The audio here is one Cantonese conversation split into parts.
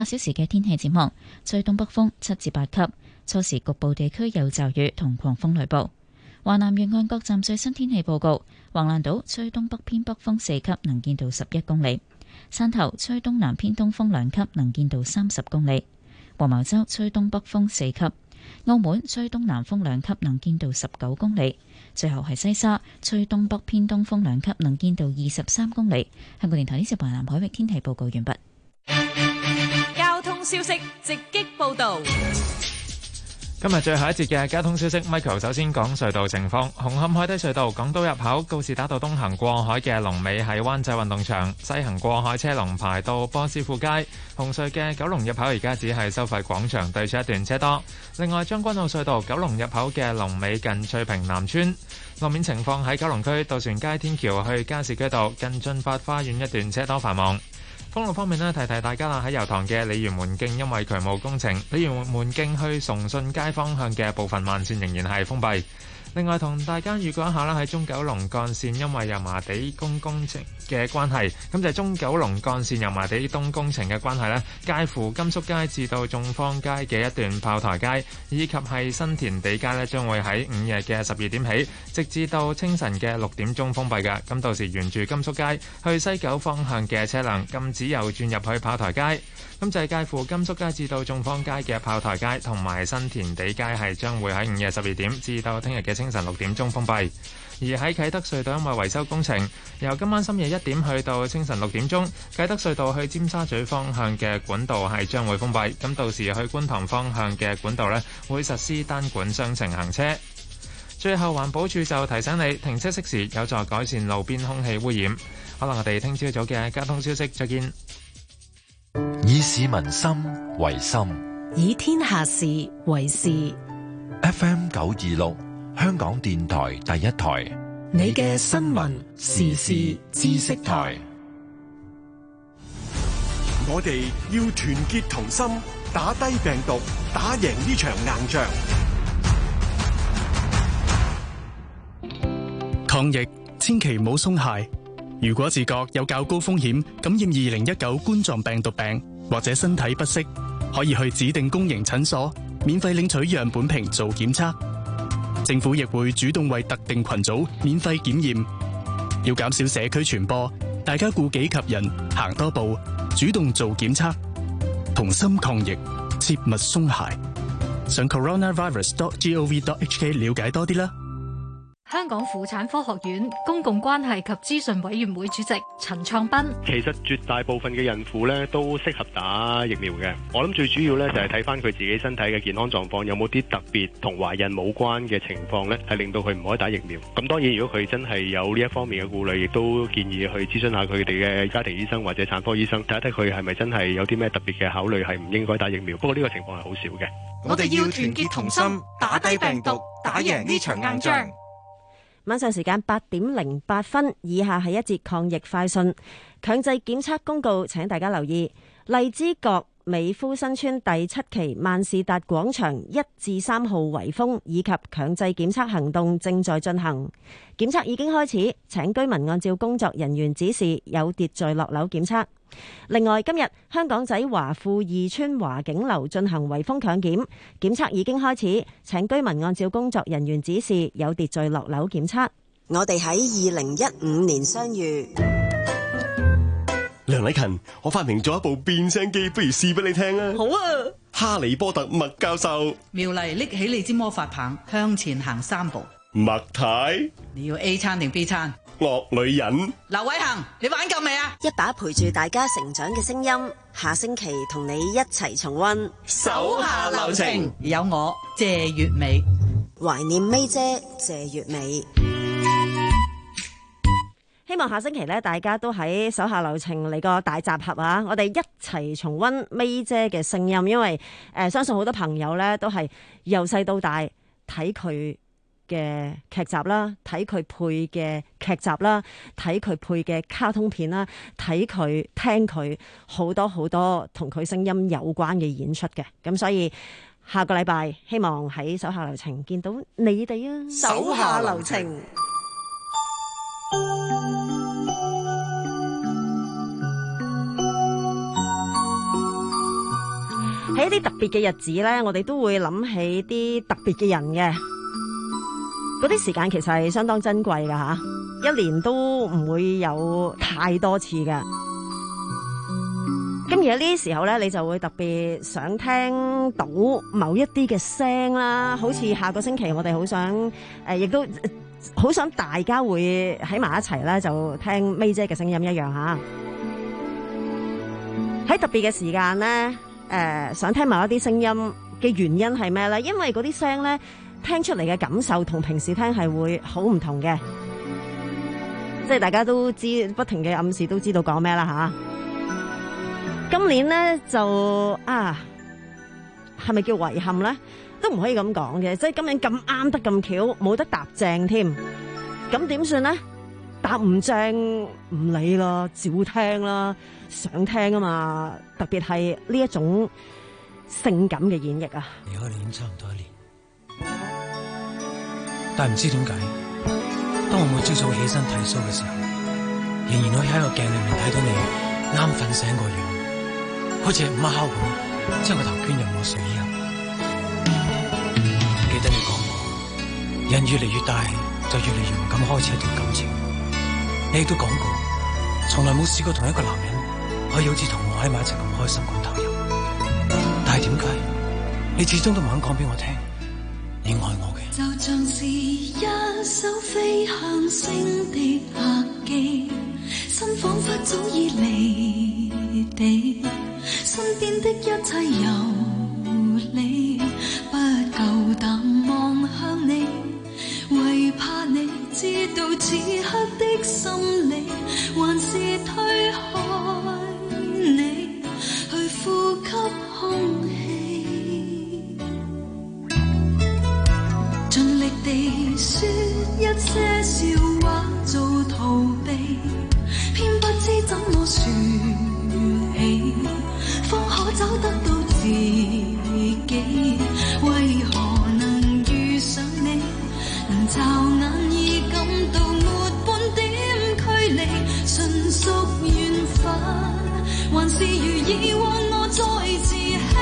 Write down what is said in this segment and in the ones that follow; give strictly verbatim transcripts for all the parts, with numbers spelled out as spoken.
八小時嘅天氣展望，吹東北風七至八級，初時局部地區有驟雨同狂風雷暴。華南沿岸各站最新天氣報告：橫瀾島吹東北偏北風四級，能見度十一公里；汕頭吹東南偏東風兩級，能見度三十公里；黃茅洲吹東北風四級；澳門吹東南風兩級，能見度十九公里。最後係西沙吹東北偏東風兩級，能見度二十三公里。香港電台呢次華南海域天氣報告完畢。 交通消息直擊報道。 今日最後一節嘅交通消息 ，Michael 首先講隧道情況。紅磡海底隧道港島入口告士打道東行過海嘅龍尾喺灣仔運動場，西行過海車龍排到波斯富街。紅隧嘅九龍入口而家只係收費廣場對出一段車多。另外將軍澳隧道九龍入口嘅龍尾近翠屏南村。路面情況喺九龍區渡船街天橋去加士居道近駿發花園一段車多繁忙。封路方面呢，提提大家啦，喺油塘嘅鯉魚門徑因為渠務工程，鯉魚門徑去崇信街方向嘅部分慢線仍然係封閉。另外同大家預告一下啦，喺中九龍幹線因為油麻地工工程嘅關係，咁就係中九龍幹線油麻地東工程嘅關係呢，介乎甘肅街至到眾坊街嘅一段炮台街，以及係新田地街呢，將會喺午夜嘅十二點起，直至到清晨嘅六點鐘封閉嘅。咁到時沿住甘肅街去西九方向嘅車輛禁止右轉入去炮台街。咁就係介乎甘肅街至到眾坊街嘅炮台街同埋新田地街係將會喺午夜十二點至到聽日嘅清晨六點鐘封閉。而喺啟德隧道因為維修工程，由今晚深夜一點去到清晨六點鐘，啟德隧道去尖沙咀方向嘅管道係將會封閉。咁到時去觀塘方向嘅管道呢，會實施單管雙程行車。最後環保署就提醒你，停車熄匙有助改善路邊空氣污染。可能我哋聽朝早嘅交通消息再見。 以市民心為心， 以天下事為事。 F M 九二六，香港電台第一台， 你嘅新聞時事知識台。 我哋要團結同心，打低病毒，打贏呢場硬仗。 抗疫千祈唔好鬆懈。如果自覺有較高風險感染二零一九冠狀病毒病，或者身體不適，可以去指定公營診所免費領取樣本瓶做檢測。政府亦會主動為特定群組免費檢驗。要減少社區傳播，大家顧己及人，行多步，主動做檢測，同心抗疫，切勿鬆懈。上 coronavirus dot gov dot hk 了解多啲啦。 香港婦產科學院公共關係及資訊委員會主席陳創斌： 其實絕大部分嘅孕婦咧都適合打疫苗嘅。我諗最主要咧就係睇翻佢自己身體嘅健康狀況，有冇啲特別同懷孕冇關嘅情況咧，係令到佢唔可以打疫苗。咁當然，如果佢真係有呢一方面嘅顧慮，亦都建議去諮詢下佢哋嘅家庭醫生或者產科醫生，睇一睇佢係咪真係有啲咩特別嘅考慮，係唔應該打疫苗。不過呢個情況係好少嘅。 我哋要團結同心，打低病毒，打贏呢場硬仗。 晚上時間八點零八分，以下係一節抗疫快訊。強制檢測公告，請大家留意。荔枝角美孚新村第七期萬事達廣場一至三號圍封以及強制檢測行動正在進行，檢測已經開始，請居民按照工作人員指示有秩序落樓檢測。另外，今日香港仔華富二村華景樓進行圍封強檢，檢測已經開始，請居民按照工作人員指示有秩序落樓檢測。 我哋喺二零一五年相遇。 梁禮勤，我發明咗一部變聲機，不如試俾你聽啊！ 好啊！ 哈利波特麥教授， 妙麗拎起你支魔法棒，向前行三步。 麥太， 你要 A 餐定 B 餐？ 惡女人。 劉偉恒，你玩夠未啊？ 一把陪住大家成長嘅聲音，下星期同你一齊重溫手下留情。有我謝月美， 懷念 May 姐謝月美。 希望下星期咧，大家都喺手下留情嚟個大集合啊！我哋一齊重溫 May 姐嘅聲音，因為誒、呃，相信好多朋友咧都係由細到大睇佢嘅劇集啦，睇佢配嘅劇集啦，睇佢配嘅卡通片啦，睇佢聽佢好多好多同佢聲音有關嘅演出嘅。咁所以下個禮拜希望喺手下留情見到你哋啊！ 手下留情。 喺一啲特別嘅日子呢，我哋都會諗起啲特別嘅人嘅，嗰啲時間其實係相當珍貴㗎吓，一年都唔會有太多次㗎。咁而喺呢啲時候呢，你就會特別想聽到某一啲嘅聲啦，好似下個星期我哋好想誒，亦都好想大家會喺埋一齊咧，就聽 May 姐嘅聲音一樣吓。喺特別嘅時間呢，誒、呃、想聽某一啲聲音嘅原因係咩呢？因為嗰啲聲呢，聽出嚟嘅感受同平時聽係會好唔同嘅，即係大家都知不停嘅暗示都知道講咩啦吓。今年呢，就啊，係咪叫遺憾呢？都唔可以咁講嘅，即係今年咁啱得咁巧，冇得搭正添。咁點算呢？搭唔正唔理啦，照聽啦，想聽啊嘛。特別係呢一種性感嘅演繹啊！ 離開你已經差唔多一年，但係唔知點解，當我每朝早起身剃鬚嘅時候，仍然可以喺個鏡裏面睇到你啱瞓醒個樣。好似係午烤咁，將個頭捐入我水入。記得你講過，人越嚟越大，就越嚟越唔敢開始一段感情。你亦都講過，從來冇試過同一個男人可以好似同我喺埋一齊咁開心咁投入。但係點解你始終都唔肯講俾我聽，你愛我嘅？ 就像是一艘飛向星的客機，心彷彿早已離地。身邊的一切由你，不夠膽望向你，為怕你知道此刻的心理，還是推開你去呼吸空氣，盡力地說一些笑話做逃避，偏不知怎麼說起，方可找得到自己，為何能遇上你，能驟眼已感到沒半點距離，純屬緣分，還是如以往我在自欺，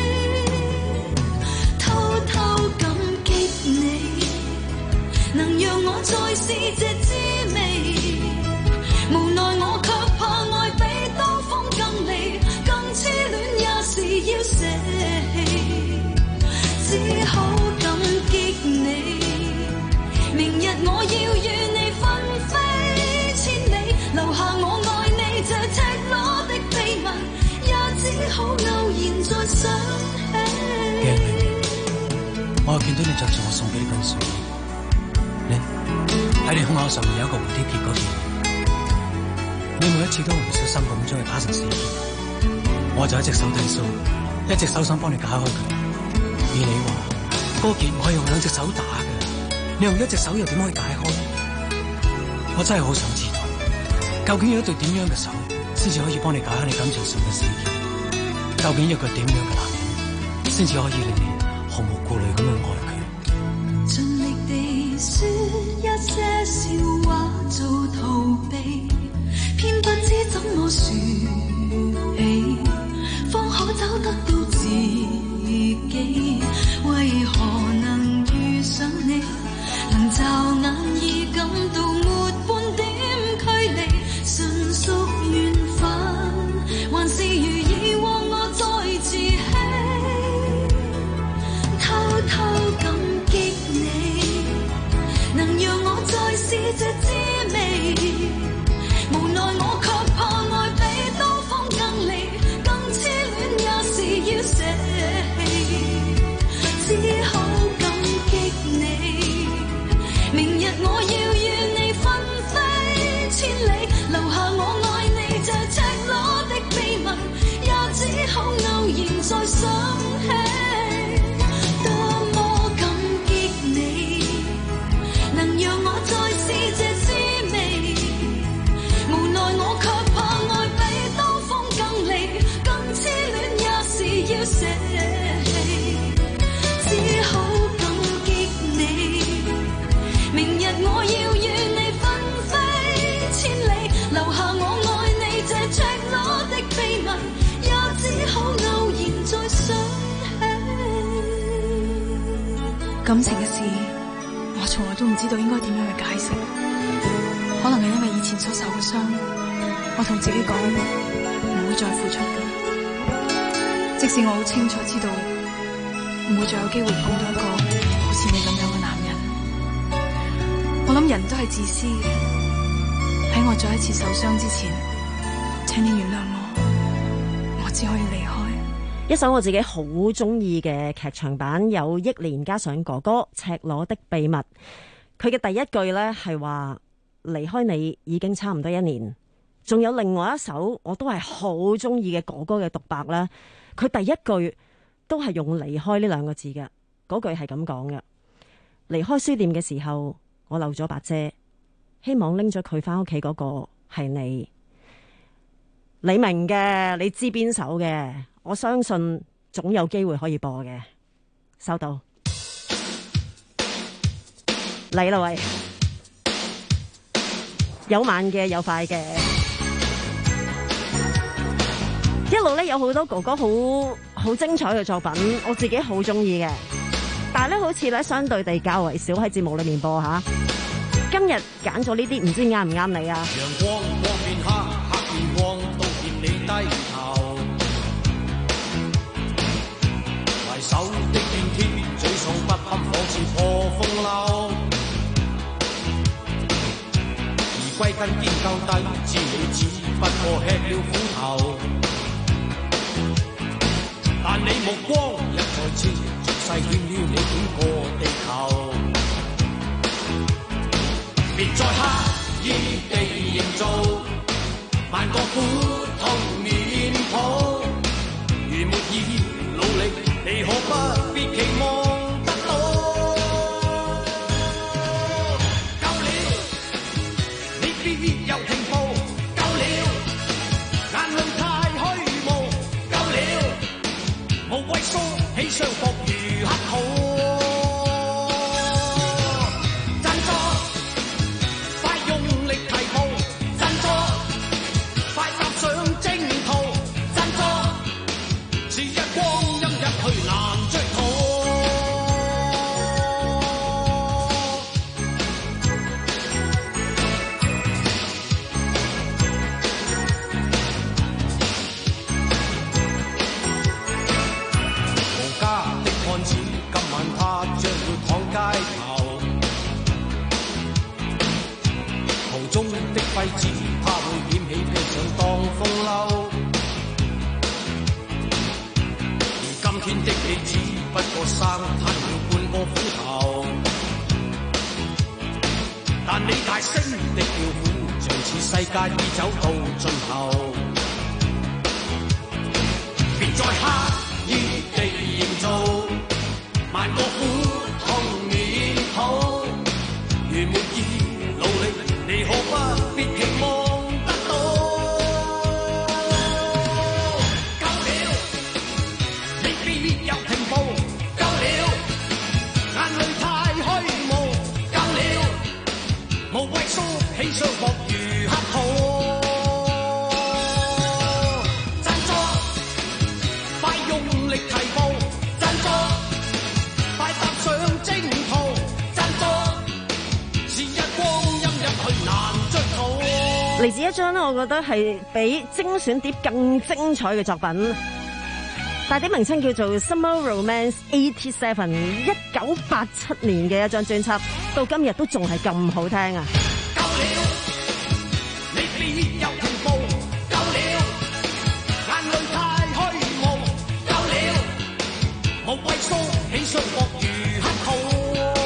偷偷感激你，能讓我再試這滋味，無奈我卻怕愛比刀鋒更利，痴戀也是要捨棄，只好感激你。明日我要與你分飛千里，留下我愛你這赤裸的秘密，也只好偶然再想起。 驚你，我又見到你着住我送俾你根水，你喺你胸口上面有一個蝴蝶結嗰件，你每一次都唔小心咁將佢打成死結。我就一隻手剃鬚，一隻手想幫你解開佢。而你話嗰件我係用兩隻手打嘅，你用一隻手又點可以解開？我真係好想知道，究竟有一對點樣嘅手，先至可以幫你解開你感情上嘅死結？究竟有個點樣嘅男人，先至可以令你毫無顧慮咁樣愛佢？ 盡力地說一些笑話做逃避，偏不知怎麼說起，方可找得到自己，為何能遇上你，能驟眼已感到沒半點距離，純屬緣分，還是如以往我在自欺，偷偷感激你，能讓我再試這滋味，無奈我卻怕愛比刀鋒更利，更痴戀也是要捨棄，只好感激你。明日我要與你分飛千里，留下我愛你這赤裸的秘密，也只好偶然再想起。多麼感激你，能讓我再試這滋味，無奈我卻怕愛比刀鋒更利，更痴戀也是要捨棄，只好感激你。明日我要與你分飛千里，留下我愛你這赤裸的秘密，也只好偶然再想。 感情嘅事，我從來都唔知道應該點樣去解釋。可能係因為以前所受嘅傷，我同自己講唔會再付出嘅。即使我好清楚知道唔會再有機會碰到一個好似你咁樣嘅男人，我諗人都係自私嘅。喺我再一次受傷之前，請你原諒我，我只可以離開。 一首我自己好中意嘅劇場版，有憶蓮加上哥哥赤裸的秘密。佢嘅第一句呢係話離開你已經差唔多一年。仲有另外一首我都係好中意嘅哥哥嘅獨白啦，佢第一句都係用離開呢兩個字嘅。嗰句係咁講嘅：離開書店嘅時候我漏咗把遮，希望拎咗佢返屋企嗰個係你。你明嘅，你知邊首嘅，我相信總有機會可以播嘅。收到，嚟啦喂，有慢嘅有快嘅，一路咧有好多哥哥好好精彩嘅作品，我自己好中意嘅，但係咧好似咧相對地較為少喺節目裏面播吓。今日揀咗呢啲，唔知啱唔啱你啊？陽光光變黑，黑變光，都見你低頭。為首的變天，沮喪不堪，仿似破風褸。而歸根結究底，知你只不過吃了苦頭。但你目光一再切，俗世圈了你整個地球。別再刻意地營造萬個苦痛面譜，如沒意努力，你可不必期望得到。夠了，你別又停步，夠了，眼淚太虛無，夠了，無謂梳起雙膊如乞討。廢紙，他會撿起披上當風褸。而今天的你只不過生吞了半個斧頭，但你大聲的叫苦，像似世界已走到盡頭。別再刻意地營造萬個苦痛面譜，如沒意努力，你可不必期望得到。夠了，你別又停步。夠了，眼淚太虛無。夠了，無謂梳起雙膊如乞討。振作，快用力提步。振作，快踏上征途。振作，是日光陰入去難追討。嚟自一張呢，我覺得係比精選碟更精彩嘅作品，大碟名稱叫做《Summer Romance 八十七》，一九八七年嘅一張專輯，到今日都仲係咁好聽啊！夠了，你別又停步。夠了，眼淚太虛無。夠了，無謂梳起雙膊如乞討。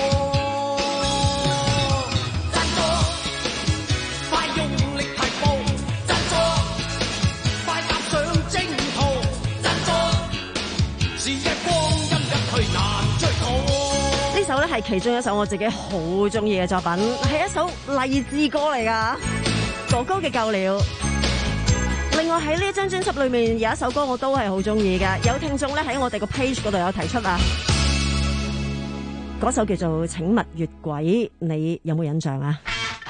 呢首咧係其中一首我自己好中意嘅作品，係一首勵志歌嚟噶，哥哥嘅夠了。另外喺呢一張專輯裏面有一首歌我都係好中意嘅，有聽眾咧喺我哋個 page 嗰度有提出啊，嗰首叫做《請勿越軌》，你有冇印象啊？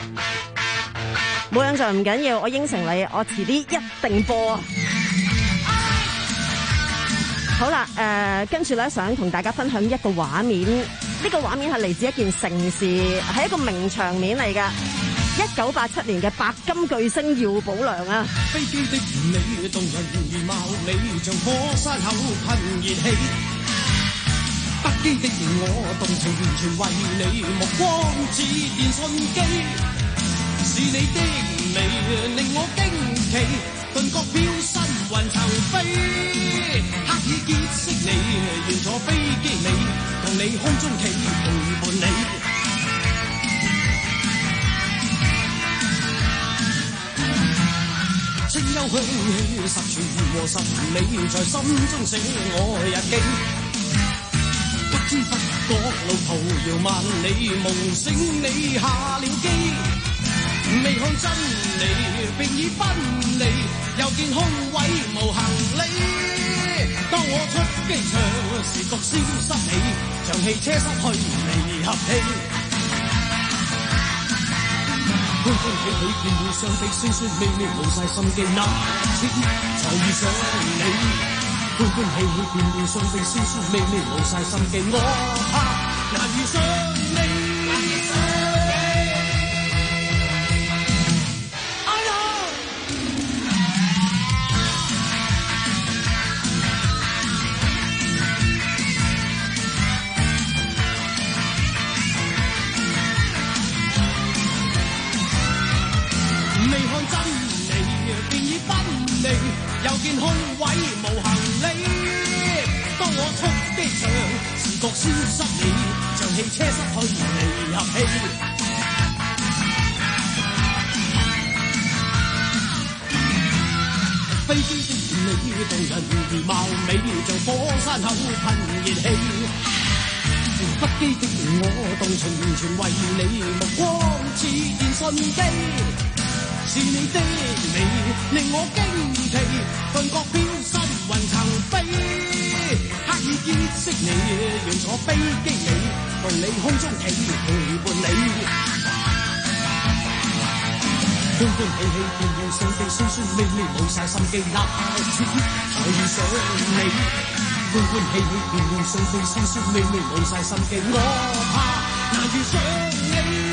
冇印象唔緊要，我應承你，我遲啲一定播啊！ 好啦，誒、呃，跟住咧想同大家分享一個畫面，呢、這個畫面係嚟自一件盛事，係一個名場面嚟噶。一九八七年嘅白金巨星姚寶良啊， 飛機的你動人如貌美，像火山口噴熱氣。不羈的我動情完全為你，目光似電訊機。是你的美令我驚奇，頓覺飄身雲層飛。刻意結識你，願坐飛機尾，同你空中企陪伴你。清幽香氣十全和十美，在心中寫我日記。不知不覺路途遙萬里，夢醒你下了機。未看真理，並已分離，又見空位無行李。當我出機場，視覺消失起，像汽車失去離合器。歡歡喜喜見面相比酸酸味味冇晒心機，那次才遇上你。歡歡喜喜見面相比酸酸味味冇晒心機，我怕難遇上你。又見空位無行李，當我出機場，視覺消失你，像汽車失去離合器。飛機的你動人如貌美，像火山口噴熱氣。不羈的我動情完全為你，目光似電訊機。是你的美令我驚奇，頓覺飄身雲層飛。刻意結識你，願坐飛機尾，同你空中企陪伴你。歡歡喜喜見面相比酸酸味味冇晒心機，那次才遇上你。歡歡喜喜見面相比酸酸味味冇晒心機，我怕難遇上你。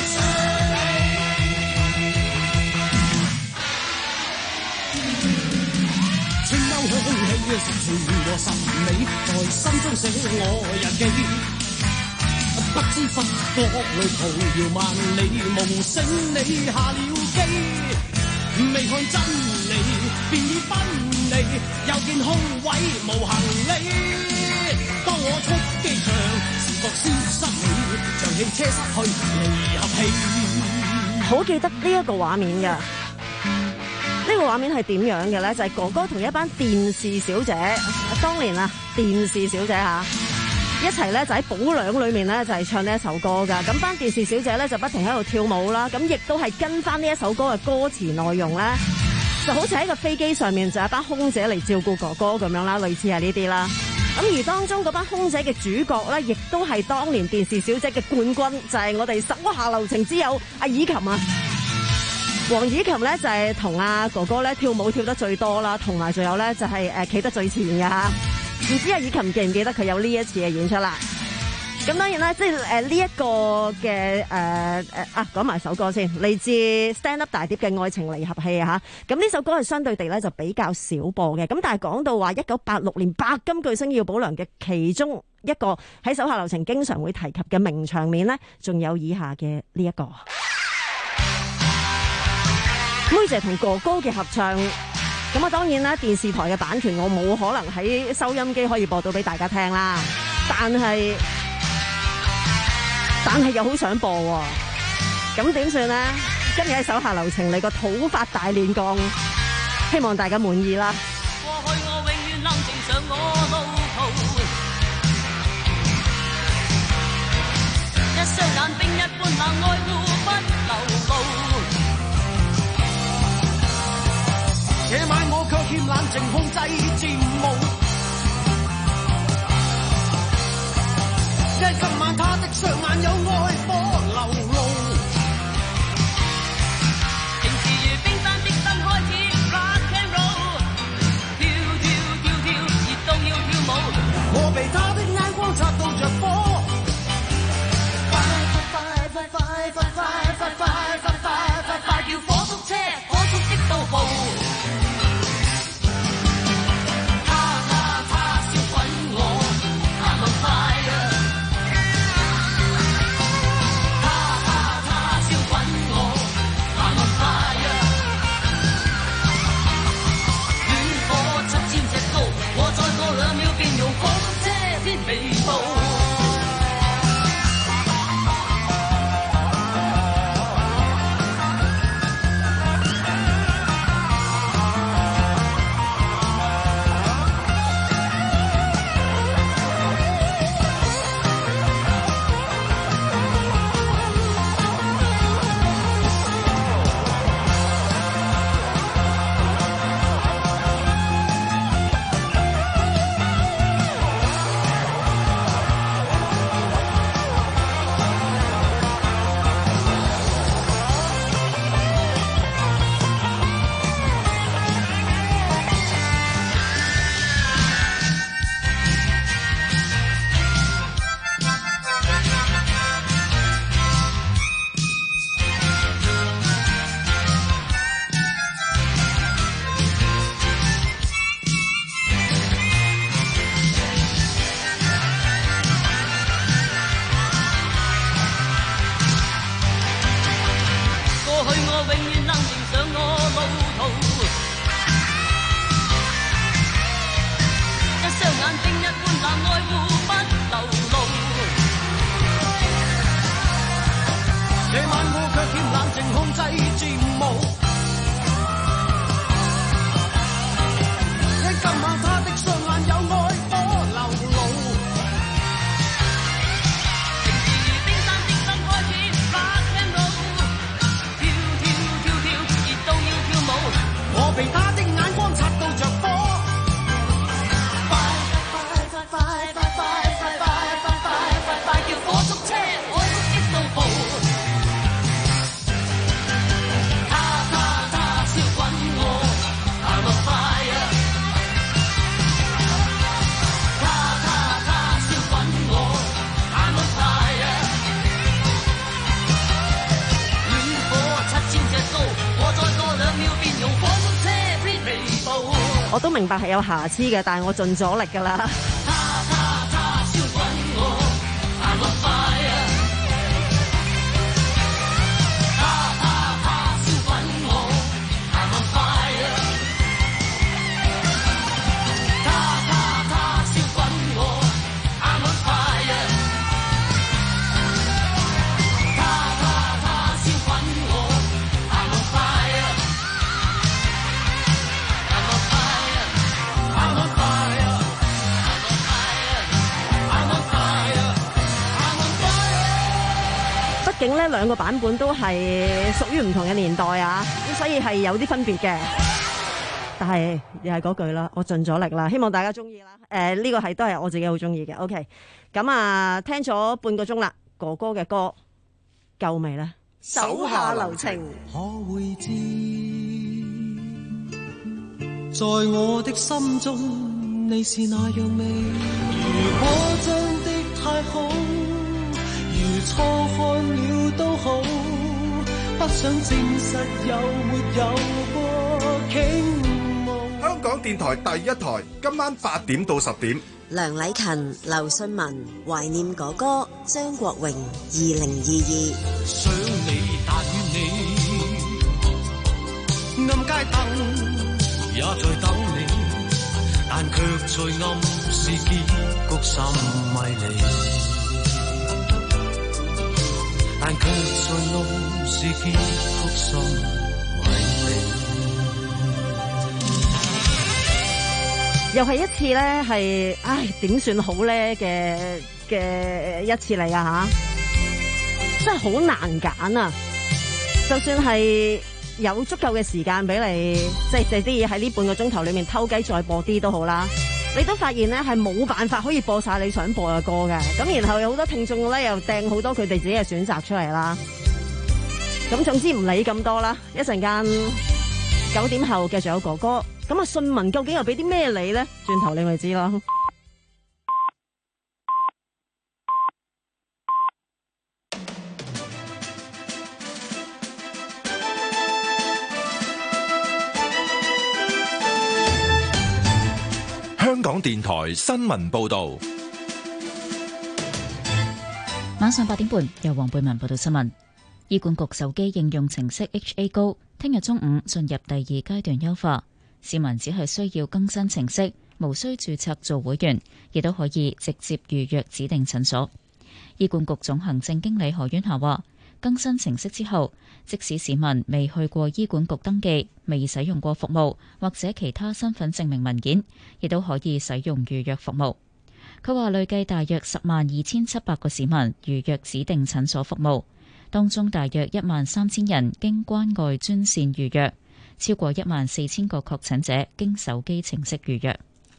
香氣十全和十美，在心中寫我日記。不知不覺旅途遙萬里，夢醒你下了機。未看真理，便已分離，又見空位無行李。當我出機場，視覺消失你，像汽車失去離合器。 好記得呢一個畫面㗎。呢個畫面係點樣嘅咧？就係、是、哥哥同一班電視小姐，當年啊電視小姐嚇一齊咧，就喺保良裏面咧就係唱呢一首歌噶。咁班電視小姐咧就不停喺度跳舞啦，咁亦都係跟翻呢一首歌嘅歌詞內容咧，就好似喺個飛機上面就有一班空姐嚟照顧哥哥咁樣啦，類似係呢啲啦。咁而當中嗰班空姐嘅主角咧，亦都係當年電視小姐嘅冠軍，就係、是、我哋手下留情之友阿以琴啊。黃以琴咧就係同阿哥哥咧跳舞跳得最多啦，同埋仲有咧就係誒企得最前嘅吓。唔知阿以琴記唔記得佢有呢一次嘅演出啦？咁當然啦，即係誒呢一個嘅誒誒啊，講埋首歌先，嚟自 Stand Up 大碟嘅《愛情離合器》啊吓。咁呢首歌係相對地咧就比較少播嘅。咁但係講到話一九八六年白金巨星姚寶良嘅其中一個喺手下留情經常會提及嘅名場面咧，仲有以下嘅呢一個。妹姐同哥哥嘅合唱，咁啊當然啦，電視台嘅版權我冇可能喺收音機可以播到俾大家聽啦，但係但係又好想播喎，咁點算呢？今日喺手下留情嚟個土法大煉鋼，希望大家滿意啦。過去我永遠冷靜上我路途，一雙冷冰一般冷愛護不流露。夜晚我卻欠冷靜控制戰務，因今晚他的雙眼有愛火流露。平時如冰山的燈開始 rock and roll， 跳跳跳跳，熱到要跳。 我被他的眼光擦到着火。快快快快快快快快快快快快快叫火速車，火速的到步。 我都明白係有瑕疵嘅，但係我盡咗力㗎啦。畢竟呢兩個版本都係屬於唔同嘅年代啊，咁所以係有啲分別嘅。但係又係嗰句啦，我盡咗力啦，希望大家中意啦。誒、呃，呢、這個係都係我自己好中意嘅。OK， 咁啊，聽咗半個鐘啦，哥哥嘅歌夠未呢？手下留情， 可會知，在我的心中你是那樣美。如果真的太好，如錯看了都好，不想證實有沒有過傾慕。 香港電台第一台，今晚八點到十點。 梁禮勤、劉信文懷念哥哥張國榮二零二二。 想你但願你暗街燈也在等你，但卻在暗示結局甚迷離，但卻在暗示結局甚迷離。 又係一次咧，係唉點算好咧嘅嘅一次嚟啊吓，真係好難揀啊！就算係有足夠嘅時間俾你，即係借啲嘢喺呢半個鐘頭裏面偷雞再播啲都好啦，你都發現咧係冇辦法可以播晒你想播嘅歌嘅。咁然後有好多聽眾咧又掟好多佢哋自己嘅選擇出嚟啦。咁總之唔理咁多啦，一陣間九點後繼續有哥哥。咁啊，信文究竟又俾啲咩你咧？轉頭你咪知咯。 電台新聞報道。 晚上八點半，由黃貝文報道新聞。醫管局手機應用程式 H A 高，聽日中午進入第二階段優化，市民只係需要更新程式，無需註冊做會員，亦都可以直接預約指定診所。醫管局總行政經理何婉霞話，更新程式之後，即使市民未去過醫管局登記、未使用過服務或者其他身份證明文件，亦都可以使用預約服務。佢話累計大約十萬二千七百個市民預約指定診所服務，當中大約一萬三千人經關愛專線預約，超過一萬四千個確診者經手機程式預約。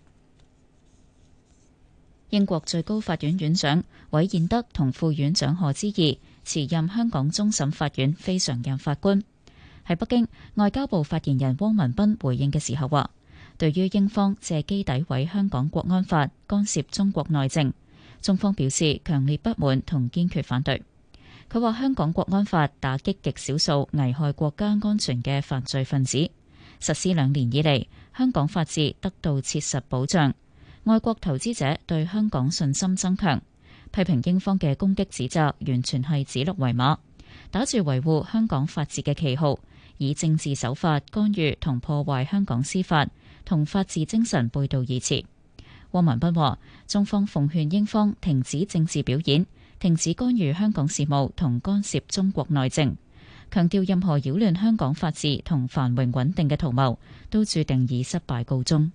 英國最高法院院長韋彥德同副院長賀知義辭任香港終審法院非常任法官。喺北京，外交部發言人汪文斌回應嘅時候話，對於英方借機詆毀香港國安法，干涉中國內政，中方表示強烈不滿同堅決反對。佢話香港國安法打擊極少數危害國家安全嘅犯罪分子，實施兩年以嚟，香港法治得到切實保障，外國投資者對香港信心增強。批評英方嘅攻擊指責完全係指鹿為馬，打住維護香港法治嘅旗號，以政治手法干預同破壞香港司法，同法治精神背道而馳。汪文斌話，中方奉勸英方停止政治表演，停止干預香港事務同干涉中國內政，強調任何擾亂香港法治同繁榮穩定嘅圖謀都注定以失敗告終。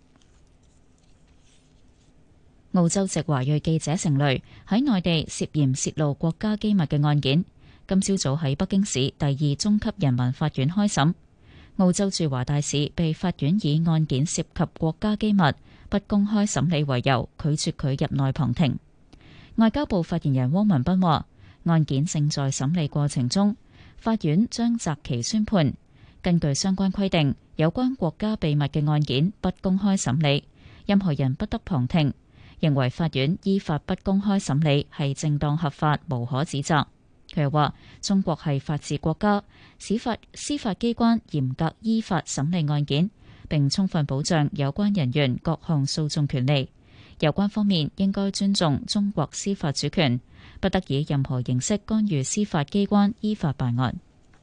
澳洲籍華裔記者成蕾喺內地涉嫌泄露國家機密嘅案件，今朝早喺北京市第二中級人民法院開審。澳洲駐華大使被法院以案件涉及國家機密，不公開審理為由，拒絕佢入內旁聽。外交部發言人汪文斌話，案件正在審理過程中，法院將擇期宣判。根據相關規定，有關國家秘密嘅案件不公開審理，任何人不得旁聽。認為法院依法不公開審理係正當合法，無可指責。佢又話，中國係法治國家，司法司法機關嚴格依法審理案件，並充分保障有關人員各項訴訟權利。有關方面應該尊重中國司法主權，不得以任何形式干預司法機關依法辦案。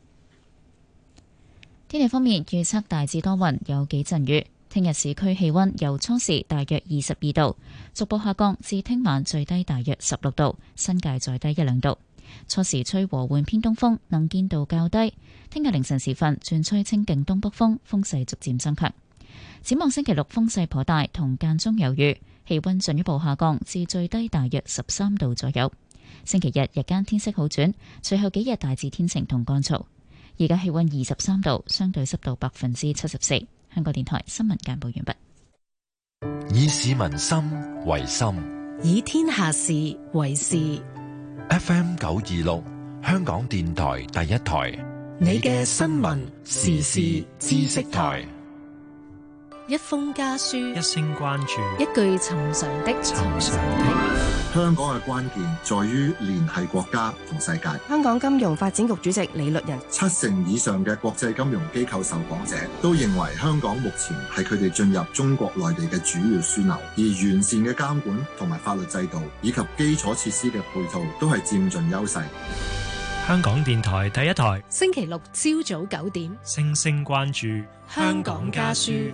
天氣方面，預測大致多雲，有幾陣雨。聽日市區氣溫由初時大約二十二度，逐步下降至聽晚最低大約十六度，新界再低一兩度。初時吹和緩偏東風，能見度較低。聽日凌晨時分轉吹清勁東北風，風勢逐漸增強。展望星期六風勢頗大，同間中有雨，氣溫進一步下降至最低大約十三度左右。星期日日間天色好轉，隨後幾日大致天晴同乾燥。而家氣溫二十三度，相對濕度百分之七十四。香港電台新聞簡報完畢。 以市民心為心， 以天下事為事。 F M 九二六，香港電台第一台， 你嘅新聞時事知識台。 一封家書， 一聲關注， 一句尋常的尋常的。 香港嘅關鍵在於聯繫國家同世界。 香港金融發展局主席李律仁， 七成以上嘅國際金融機構受訪者都認為香港目前係佢哋進入中國內地嘅主要樞紐，而完善嘅監管同埋法律制度以及基礎設施嘅配套都係佔盡優勢。 香港電台第一台， 星期六朝早九點， 聲聲關注香港家書。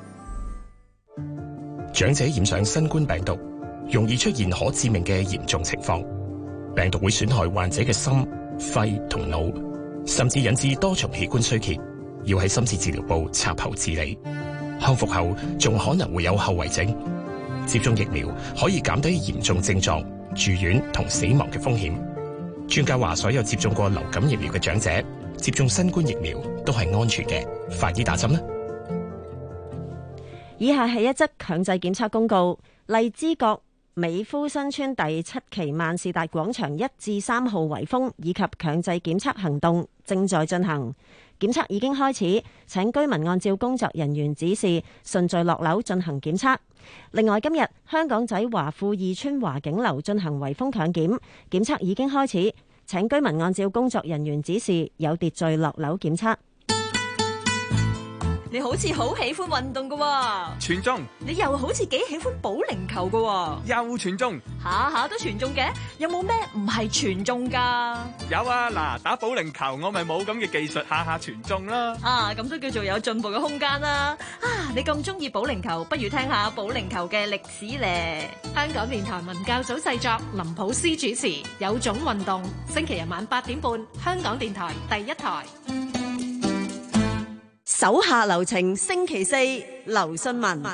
長者染上新冠病毒，容易出現可致命嘅嚴重情況，病毒會損害患者嘅心、肺同腦，甚至引致多重器官衰竭，要喺深切治療部插喉治理。康復後仲可能會有後遺症。接種疫苗可以減低嚴重症狀、住院同死亡嘅風險。專家話，所有接種過流感疫苗嘅長者接種新冠疫苗都係安全嘅，快啲打針啦！ 以下係一則強制檢測公告。荔枝角美孚新村第七期萬事達廣場一至三號圍封以及強制檢測行動正在進行，檢測已經開始，請居民按照工作人員指示順序落樓進行檢測。另外，今日香港仔華富二村華景樓進行圍封強檢，檢測已經開始，請居民按照工作人員指示有秩序落樓檢測。 你好似好喜歡運動㗎喎。 全中。 你又好似幾喜歡保齡球㗎喎。 又全中。 下下都全中嘅，有冇咩唔係全中㗎？ 有啊，嗱，打保齡球我咪冇咁嘅技術，下下全中啦。 啊，咁都叫做有進步嘅空間啦。啊，你咁中意保齡球，不如聽下保齡球嘅歷史咧。 香港電台文教組製作，林普斯主持，有種運動，星期日晚八點半，香港電台第一台。 手下留情，星期四劉信文。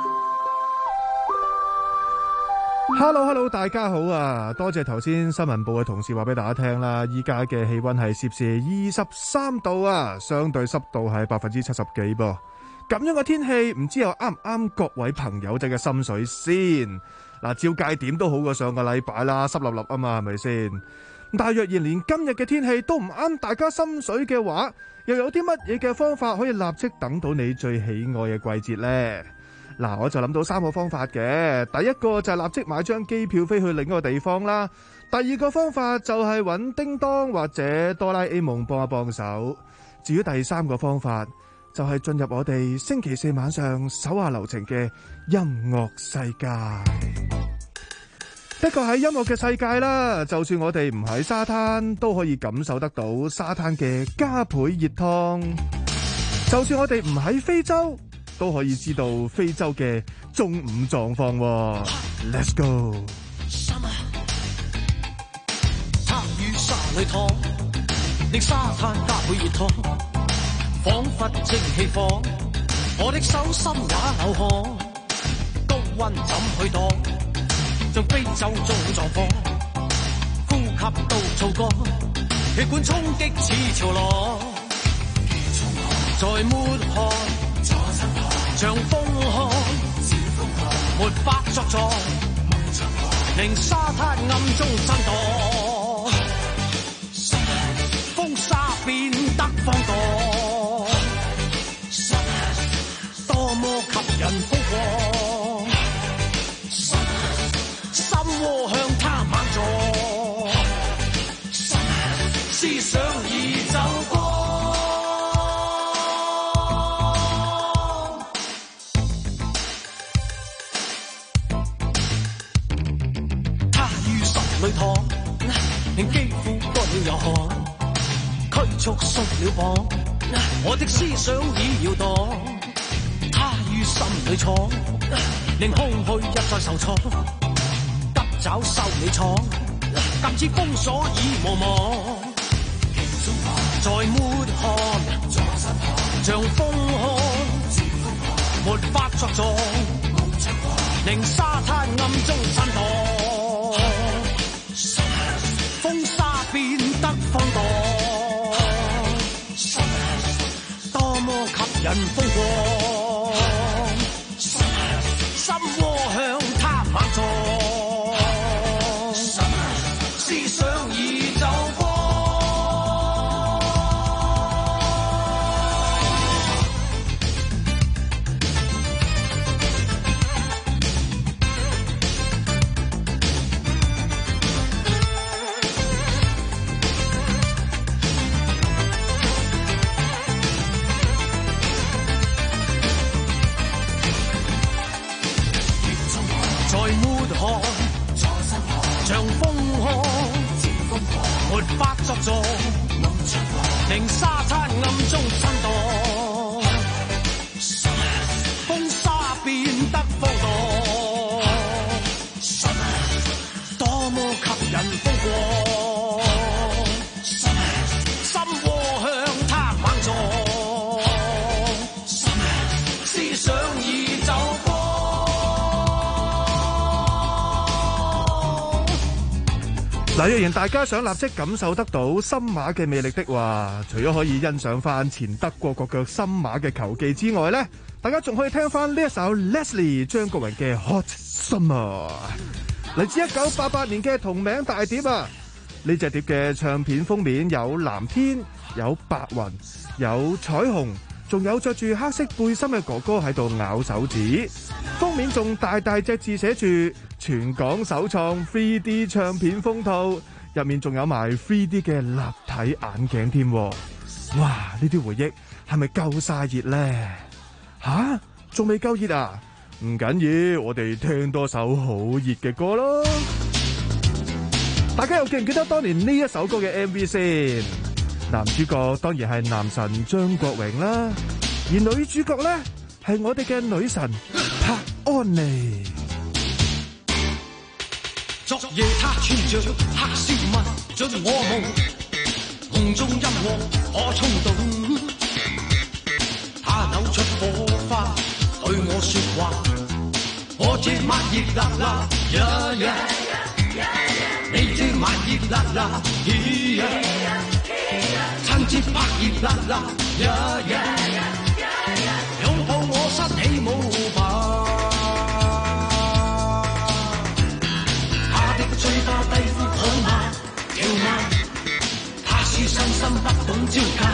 Hello Hello， 大家好啊！多謝頭先新聞部嘅同事話俾大家聽啦，依家嘅氣溫係攝氏二十三度啊，相對濕度係百分之七十幾噃。咁樣嘅天氣，唔知又啱唔啱各位朋友仔嘅心水先？嗱，照計點都好過上個禮拜啦，濕立立啊嘛，係咪先？但係若然連今日嘅天氣都唔啱大家心水嘅話，又有啲乜嘢嘅方法可以立即等到你最喜愛嘅季節呢？嗱，我就諗到三個方法嘅。第一個就係立即買張機票飛去另一個地方啦。第二個方法就係揾叮當或者哆啦 A 夢幫一幫手。至於第三個方法，就係進入我哋星期四晚上手下留情嘅音樂世界。的確喺音樂嘅世界啦，就算我哋唔喺沙灘，都可以感受得到沙灘嘅加倍熱燙。就算我哋唔喺非洲，都可以知道非洲嘅中午狀況。Let's go！ 他與沙裏躺，令沙灘加倍熱燙，彷彿蒸氣房，我的手心也流汗，高溫怎去擋？像非洲中狀況，呼吸到燥乾，血管衝擊似潮浪，在抹汗，像風寒，沒法作狀，令沙灘暗中震盪，風沙變得放蕩，多麼吸引瘋狂。心窩向他猛撞，思想已走光。他於心裏躺，令肌膚乾了又寒，拘束鬆了綁，我的思想已搖盪。他於心裏闖，令空虛一再受挫。找修理廠，禁止封鎖已無望，在抹汗，像風寒，沒法作狀，令沙灘暗中震盪，風沙變得放蕩，多麼吸引瘋狂，心窩向他猛撞。沒法作狀，令沙灘暗中震盪，風沙變得放蕩，多麼吸引瘋狂，心窩向他猛撞，思想已走光。 嗱，若然大家想立即感受得到森馬嘅魅力的話，除咗可以欣賞翻前德國國腳森馬嘅球技之外呢，大家仲可以聽翻呢一首 Leslie 張國榮嘅 Hot Summer， 嚟自一九八八年嘅同名大碟啊！呢隻碟嘅唱片封面有藍天、有白雲、有彩虹，仲有着住黑色背心嘅哥哥喺度咬手指，封面仲大大隻字寫住全港首創 three D 唱片封套，入面仲有埋 three D 嘅立體眼鏡添。哇！呢啲回憶係咪夠晒熱呢？ 吓，仲未夠熱啊？唔緊要，我哋聽多首好熱嘅歌咯。大家又記唔記得當年呢一首歌嘅 M V 先？男主角當然係男神張國榮啦，而女主角咧係我哋嘅女神柏安妮。 昨夜他穿着黑絲襪進我夢，夢中音樂可衝動，他扭出火花對我說話，我這晚熱辣辣呀呀，你這晚熱辣辣咿呀，親切拍熱辣辣呀呀，擁抱我身起舞吧。嘴巴低呼好嗎？跳嗎？他是身心不懂招架。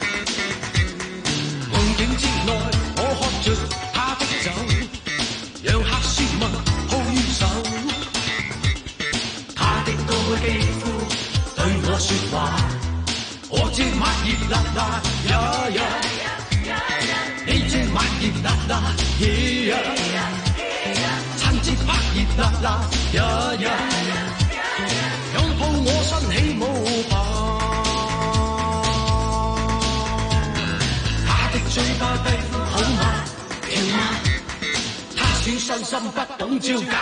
夢境之內，我喝着他的酒，讓黑絲襪抱於手。他的高肌膚對我說話，我這晚熱辣辣呀呀，你這晚熱辣辣呀，親切拍熱辣辣呀呀。擁抱我身起舞吧，他的嘴巴低呼好嗎？跳嗎？他小身心不懂招架。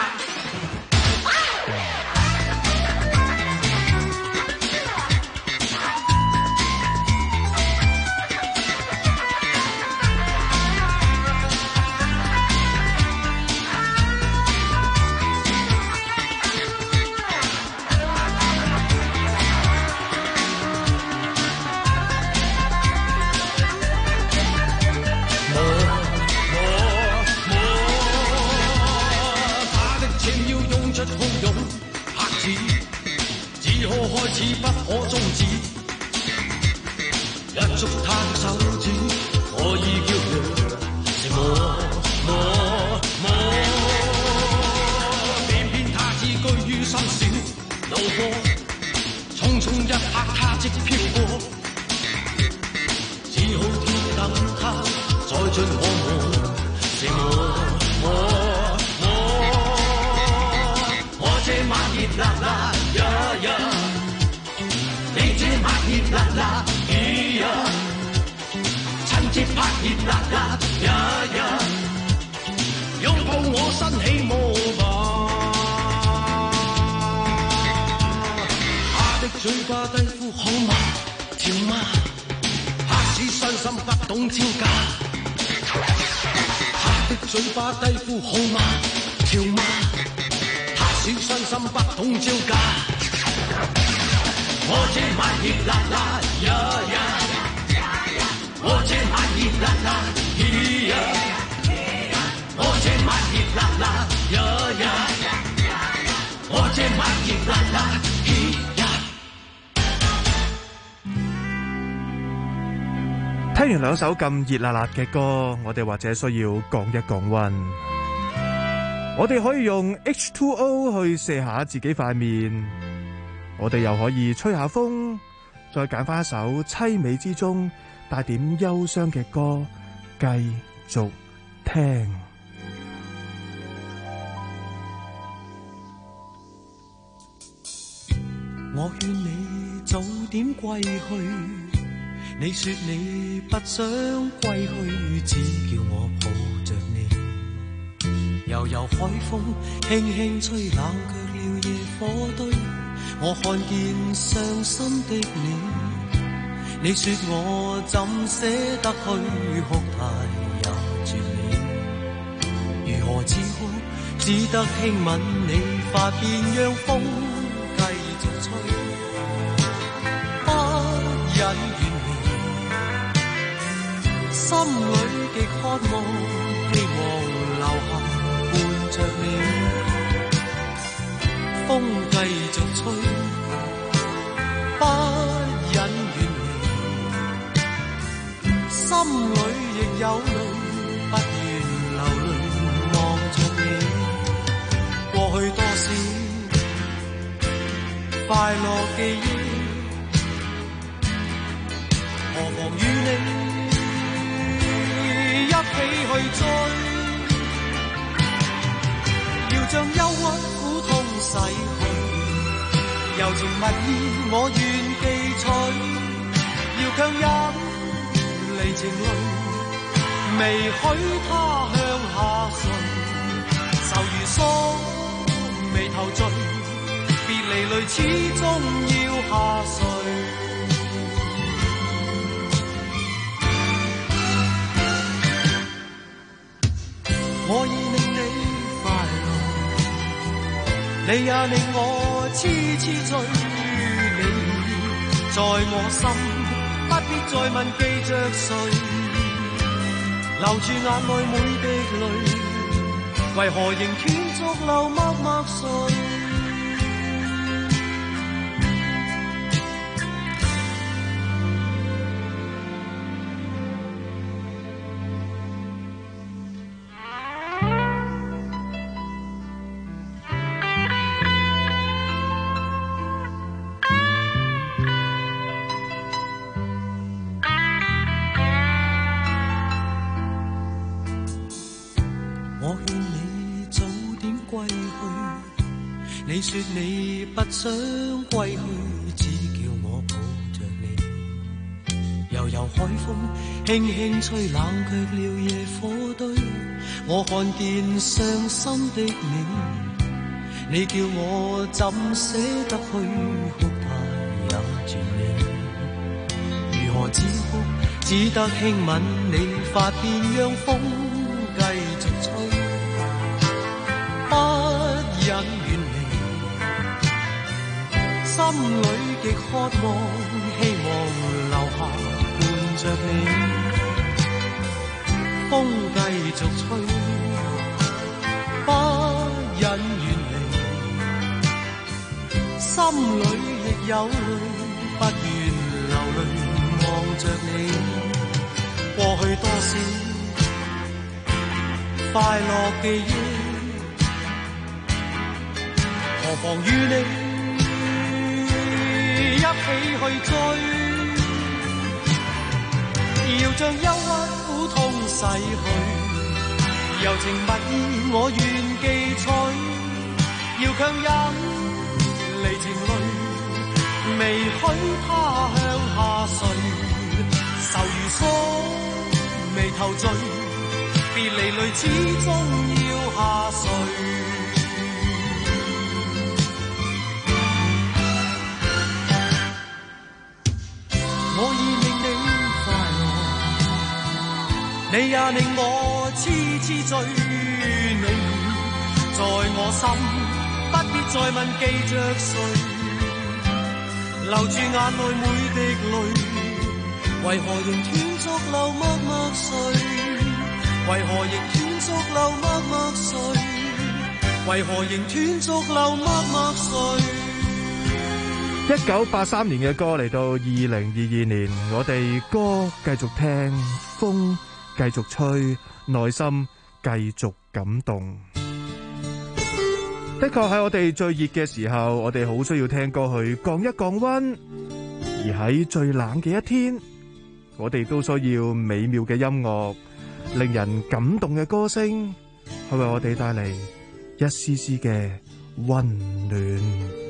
不可終止，一捉他的手指，可以叫佢是我我我，偏偏他只居於深小路過，匆匆一拍他即飄過，只好天等他再進我夢，是我我我，我這晚熱辣辣呀呀。你這晚熱辣辣咿呀，親切拍熱辣辣呀呀，擁抱我身起舞吧。他的嘴巴低呼好嗎？跳嗎？他使身心不懂招架。他的嘴巴低呼好嗎？跳嗎？他使身心不懂招架。我這晚熱辣辣呀呀，我這晚熱辣辣咿呀，我這晚熱辣辣呀呀，我這晚熱辣辣咿呀。 聽完兩首咁熱辣辣嘅歌，我哋或者需要降一降溫。我哋可以用 H 二 O 去射下自己塊面。我哋又可以吹下風，再揀翻一首淒美之中帶點憂傷嘅歌，繼續聽。 我勸你早點歸去，你說你不想歸去，只叫我抱着你。悠悠海風輕輕吹，冷卻了野火堆。我看見傷心的你，你說我怎捨得去哭，太也絕美。如何止哭，只得輕吻你髮邊，讓風繼續吹，不忍遠離。心裏極渴望，希望留下伴着你。風繼續吹，不忍遠離，心裏亦有淚，不願流淚望着你。過去多少快樂記憶，何妨與你一起去追，要將憂鬱苦痛洗去，柔情蜜意我願記取，要強忍離情淚，未許他向下垂，愁如鎖眉頭聚，別離淚始終要下垂。我已令你快樂，你也令我痴痴醉。你在我心，不必再問記着誰，留住眼內每滴淚，為何仍斷續流默默垂？你說你不想歸去，只叫我抱着你。悠悠海風輕輕吹，冷卻了野火堆。我看見傷心的你，你叫我怎捨得去？哭態也絕美，如何止哭？只得輕吻你髮邊，讓風繼續吹，不忍遠離。心裏極渴望，希望留下伴着你，風繼續吹，不忍遠離，心裏亦有淚，不願流淚望着你。過去多少快樂記憶，何妨與你一起去追，要將憂鬱苦痛洗去，柔情蜜意我願記取，要強忍離情淚，未許他向下垂，愁如鎖眉頭聚，別離淚始終要下垂。我已令你快樂，你也令我痴痴醉。你在我心，不必再問記着誰，留住眼內每滴淚，為何仍斷續流默默垂？為何仍斷續流默默垂？為何仍斷續流默默垂？ 一九八三年嘅歌嚟到二零二二年，我哋歌繼續聽，風繼續吹，內心繼續感動。的確喺我哋最熱嘅時候，我哋好需要聽歌去降一降溫；而喺最冷嘅一天，我哋都需要美妙嘅音樂，令人感動嘅歌聲，去為我哋帶嚟一絲絲嘅溫暖。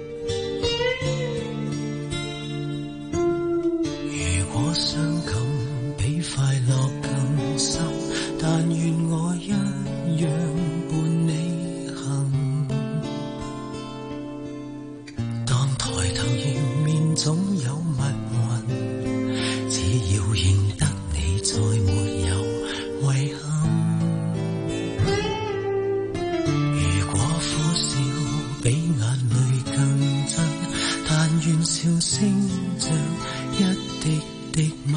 我傷感比快樂更深，但願我一樣伴你行。當抬頭迎面總有密雲，只要認得你再沒有遺憾。如果苦笑比眼淚更真，但願笑聲像一滴的吻，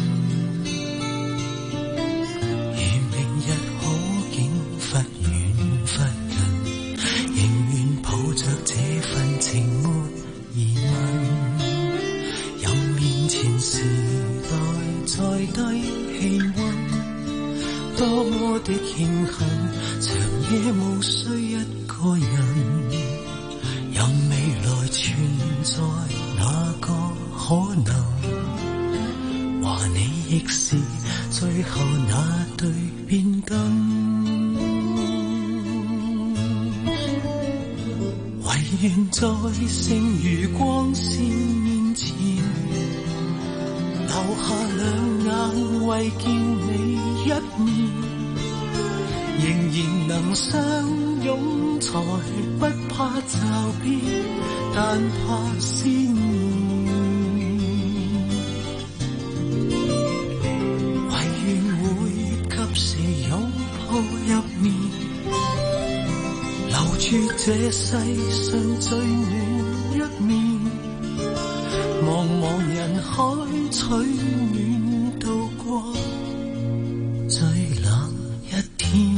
而明日好景忽遠忽近，仍願抱着這份情沒疑問。任面前時代再低氣溫，多麼的慶幸，長夜無需一個人。任未來存在哪個可能， 話你亦是最後那對變更，唯願在剩餘光線面前，留下兩眼為見你一面，仍然能相擁才不怕驟變，但怕思念。入面留住這世上最暖一面，茫茫人海取暖度過最冷一天。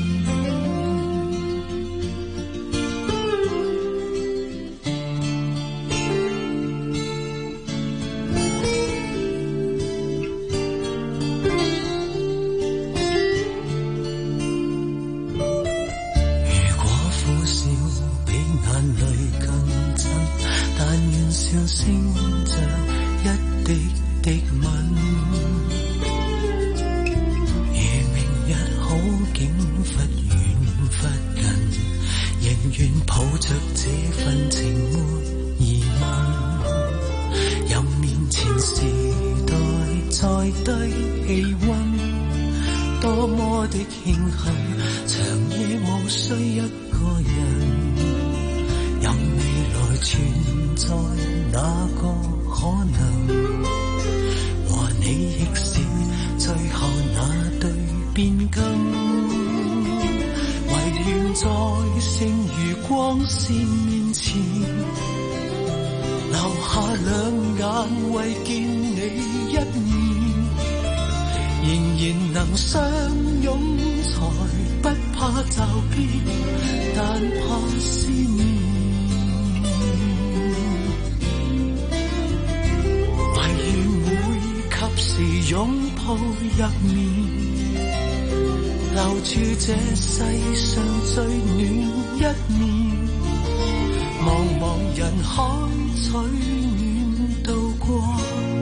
這世上最暖一面，茫茫人海取暖度過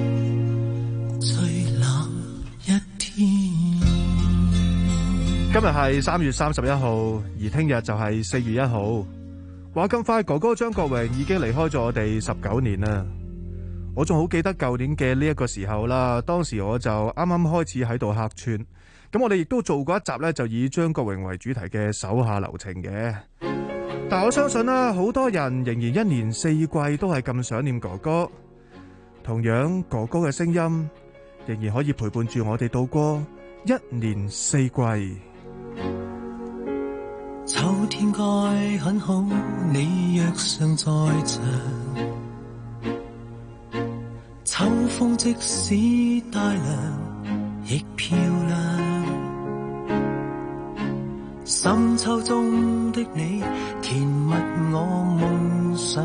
最冷一天。 今日係三月三十一號，而聽日就係四月一號。話咁快，哥哥張國榮已經離開咗我哋十九年啦。我仲好記得舊年嘅呢一個時候啦，當時我就啱啱開始喺度客串。咁我哋亦都做過一集呢，就以張國榮為主題嘅手下留情嘅。但我相信啦，好多人仍然一年四季都係咁想念哥哥。同樣，哥哥嘅聲音仍然可以陪伴住我哋度過一年四季。 秋天該很好，你若尚在場，秋風即使帶涼亦漂亮。深秋中的你，甜蜜我夢想，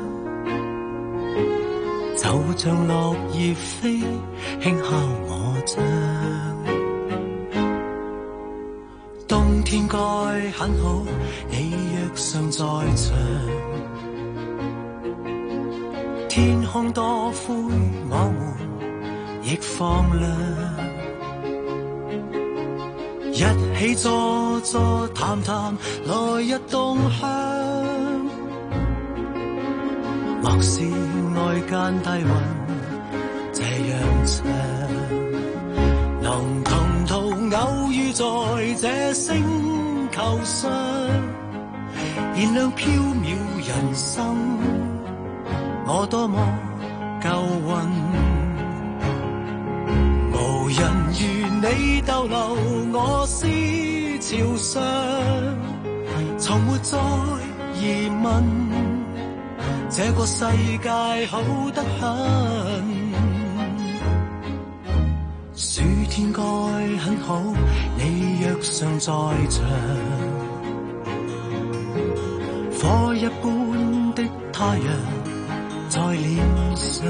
就像落葉飛，輕敲我掌。冬天該很好，你若尚在場，天空多灰，我們亦放亮。一起坐坐談談，來日動向。莫視外間低溫這樣長，能同途偶遇在這星球上，燃亮飄渺人生，我多麼夠運。無人如你逗留我思潮上，從沒再疑問，這個世界好得很。暑天該很好，你若尚在場，火一般的太陽在臉上，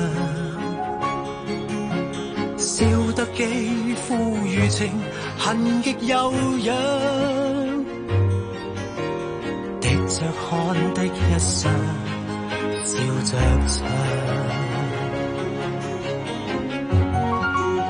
笑得肌膚如情，痕極悠揚，滴着汗的一雙，笑着唱。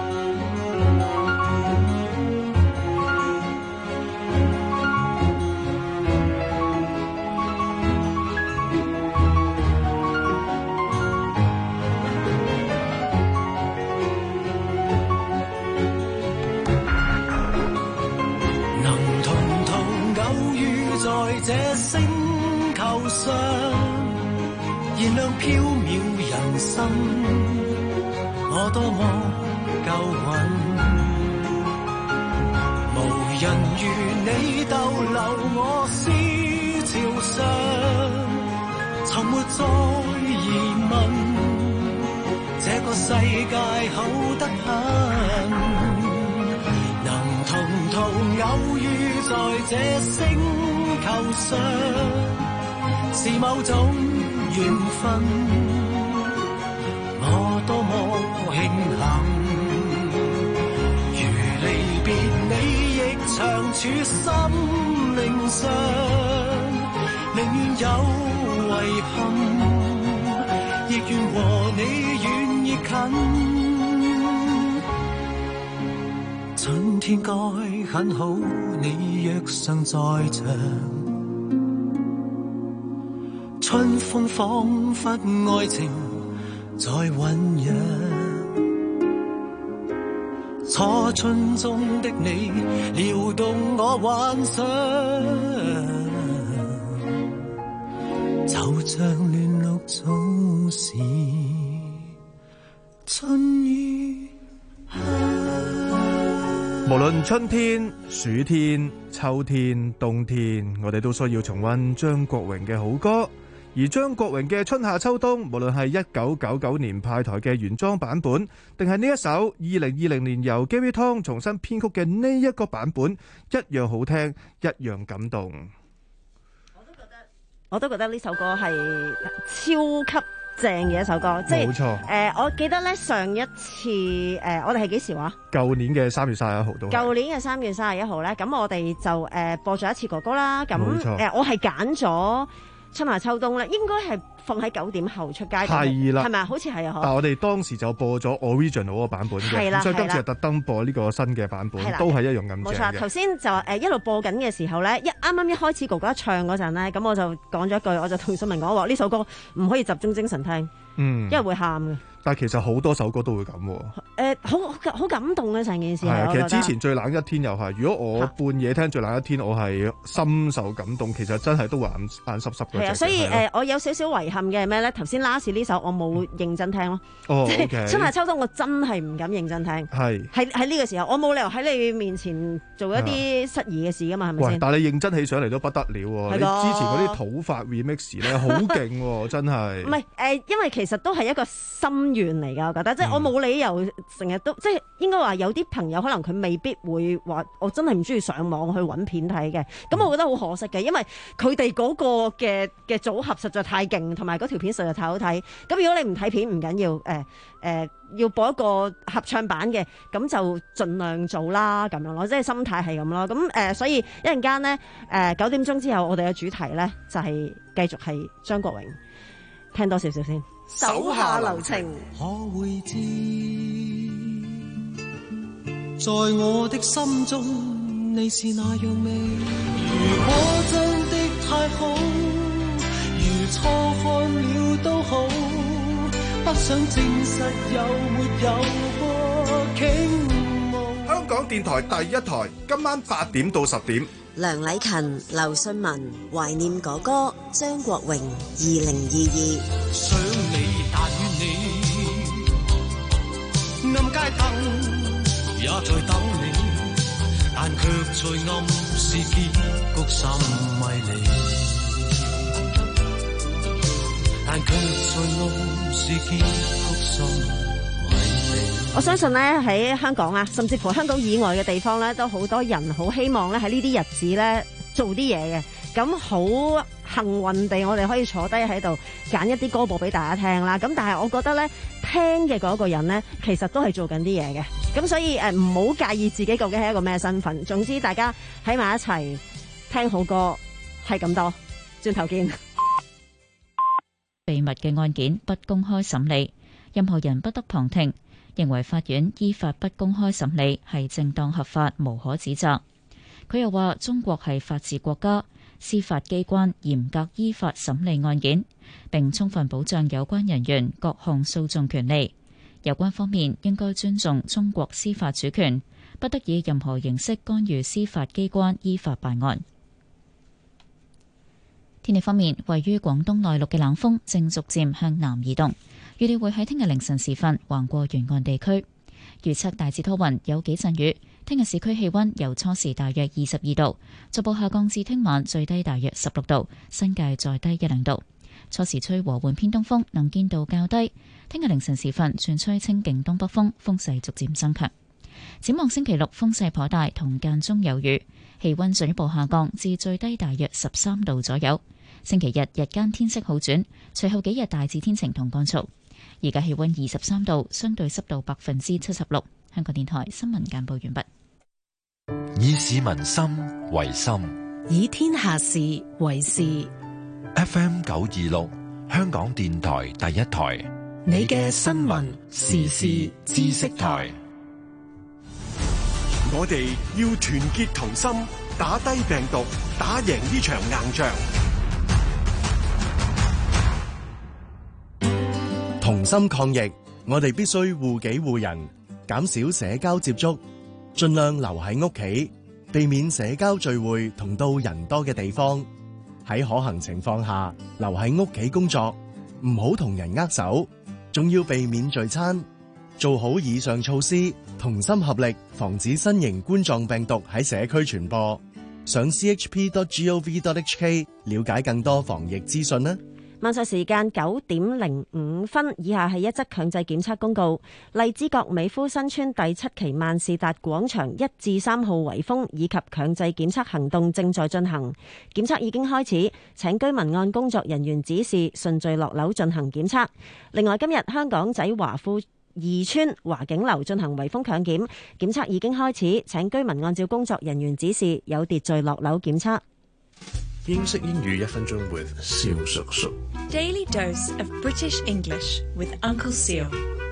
燃亮飄渺人生，我多麼夠運，無人如你逗留我思潮上，從沒再疑問，這個世界厚得很，能同途偶遇在這星球上，是某種緣分，我多麼慶幸，如離別你亦長處心靈上，寧願有遺憾，亦願和你遠亦近。春天該很好，你若尚在場，春風彷彿愛情在醖釀，初春中的你撩動我幻想，就像亂綠早時春雨香。 無論春天、暑天、秋天、冬天，我哋都需要重溫張國榮嘅好歌。而張國榮嘅春夏秋冬，無論係一九九九年派台嘅原裝版本，定係呢一首二零二零年由 Gary Tong 重新編曲嘅呢一個版本，一樣好聽，一樣感動。 我都覺得呢首歌係超級正嘅一首歌，即係冇錯。 誒、呃，我記得咧上一次誒、呃，我哋係幾時話？ 舊年嘅三月三十一號都。 舊年嘅三月三十一號咧，咁我哋就誒、呃、播咗一次哥哥啦。咁誒、呃，我係揀咗春夏秋冬咧，應該係放喺九點後出街。 係啦， 係咪？好似係啊。 但係我哋當時就播咗 original 嗰個版本嘅， 係啦， 所以今次就特登播呢個新嘅版本，都係一樣咁正嘅。 冇錯，頭先就誒、呃、一路播緊嘅時候咧，一啱啱一開始哥哥一唱嗰陣咧，咁我就講咗一句，我就同小明講話呢首歌唔可以集中精神聽，嗯，因為會喊嘅。 但係其實好多首歌都會咁喎。 誒，好好好感動嘅成件事。係啊， 其實之前最冷一天又係，如果我半夜聽最冷一天，我係深受感動。其實真係都會眼眼濕濕嗰隻。係啊， 所以誒，我有少少遺憾嘅係咩咧？頭先 last 呢首我冇認真聽咯。 哦， 即係春夏秋冬，我真係唔敢認真聽。係喺喺呢個時候，我冇理由喺你面前做一啲失儀嘅事噶嘛，係咪先？ 但係你認真起上嚟都不得了喎！你之前嗰啲土法 remix 咧好勁喎，真係。唔係誒，因為其實都係一個心願嚟㗎，我覺得。即係我冇理由成日都，即係應該話有啲朋友可能佢未必會話，我真係唔中意上網去揾片睇嘅。咁我覺得好可惜嘅，因為佢哋嗰個嘅嘅組合實在太勁，同埋嗰條片實在太好睇。咁如果你唔睇片唔緊要，誒、呃、誒、呃、要播一個合唱版嘅，咁就盡量做啦，咁樣咯，即係心態係咁咯。咁誒、呃，所以一陣間呢，誒九點鐘之後，我哋嘅主題呢就係、是、繼續係張國榮，聽多少少先。 手下留情， 可會知，在我的心中你是那樣美。如果真的太好，如錯看了都好，不想證實有沒有過傾慕。 香港電台第一台，今晚八點到十點。 梁禮勤、劉信文懷念哥哥張國榮二零二二。 想你但願你暗街燈也在等你，但卻在暗示結局甚迷離，但卻在暗示結局甚迷離。 我相信咧喺香港啊，甚至乎香港以外嘅地方咧，都好多人好希望咧喺呢啲日子咧做啲嘢嘅。咁好幸運地，我哋可以坐低喺度揀一啲歌播俾大家聽啦。咁但係我覺得咧，聽嘅嗰個人咧，其實都係做緊啲嘢嘅。咁所以誒，唔好介意自己究竟係一個咩身份。總之大家喺埋一齊聽好歌，係咁多。轉頭見。 秘密嘅案件不公開審理，任何人不得旁聽。認為法院依法不公開審理係正當合法，無可指責。佢又話中國係法治國家，司法機關嚴格依法審理案件，並充分保障有關人員各項訴訟權利。有關方面應該尊重中國司法主權，不得以任何形式干預司法機關依法辦案。 天氣方面，位於廣東內陸嘅冷鋒正逐漸向南移動，預料會喺聽日凌晨時分橫過沿岸地區。預測大致多雲，有幾陣雨。聽日市區氣溫由初時大約二十二度，逐步下降至聽晚最低大約十六度，新界再低一兩度。初時吹和緩偏東風，能見度較低。聽日凌晨時分轉吹清勁東北風，風勢逐漸增強。展望星期六風勢頗大，同間中有雨，氣溫進一步下降至最低大約十三度左右。星期日日間天色好轉，隨後幾日大致天晴同乾燥。而家氣溫二十三度，相對濕度百分之七十六。香港電台新聞簡報完畢。 以市民心為心， 以天下事為事。 F M 九二六，香港電台第一台， 你嘅新聞時事知識台。 我哋要團結同心，打低病毒，打贏呢場硬仗。 同心抗疫，我哋必須護己護人，減少社交接觸，盡量留喺屋企，避免社交聚會同到人多嘅地方。喺可行情況下，留喺屋企工作，唔好同人握手，仲要避免聚餐。做好以上措施，同心合力，防止新型冠狀病毒喺社區傳播。上 c h p dot gov dot h k 了解更多防疫資訊啦。 晚上時間九點零五分，以下係一則強制檢測公告。荔枝角美孚新村第七期萬事達廣場一至三號圍封以及強制檢測行動正在進行，檢測已經開始，請居民按工作人員指示順序落樓進行檢測。另外，今日香港仔華富二村華景樓進行圍封強檢，檢測已經開始，請居民按照工作人員指示有秩序落樓檢測。 英式英語一分鐘 with 蕭叔叔。 Daily dose of British English with Uncle Seal。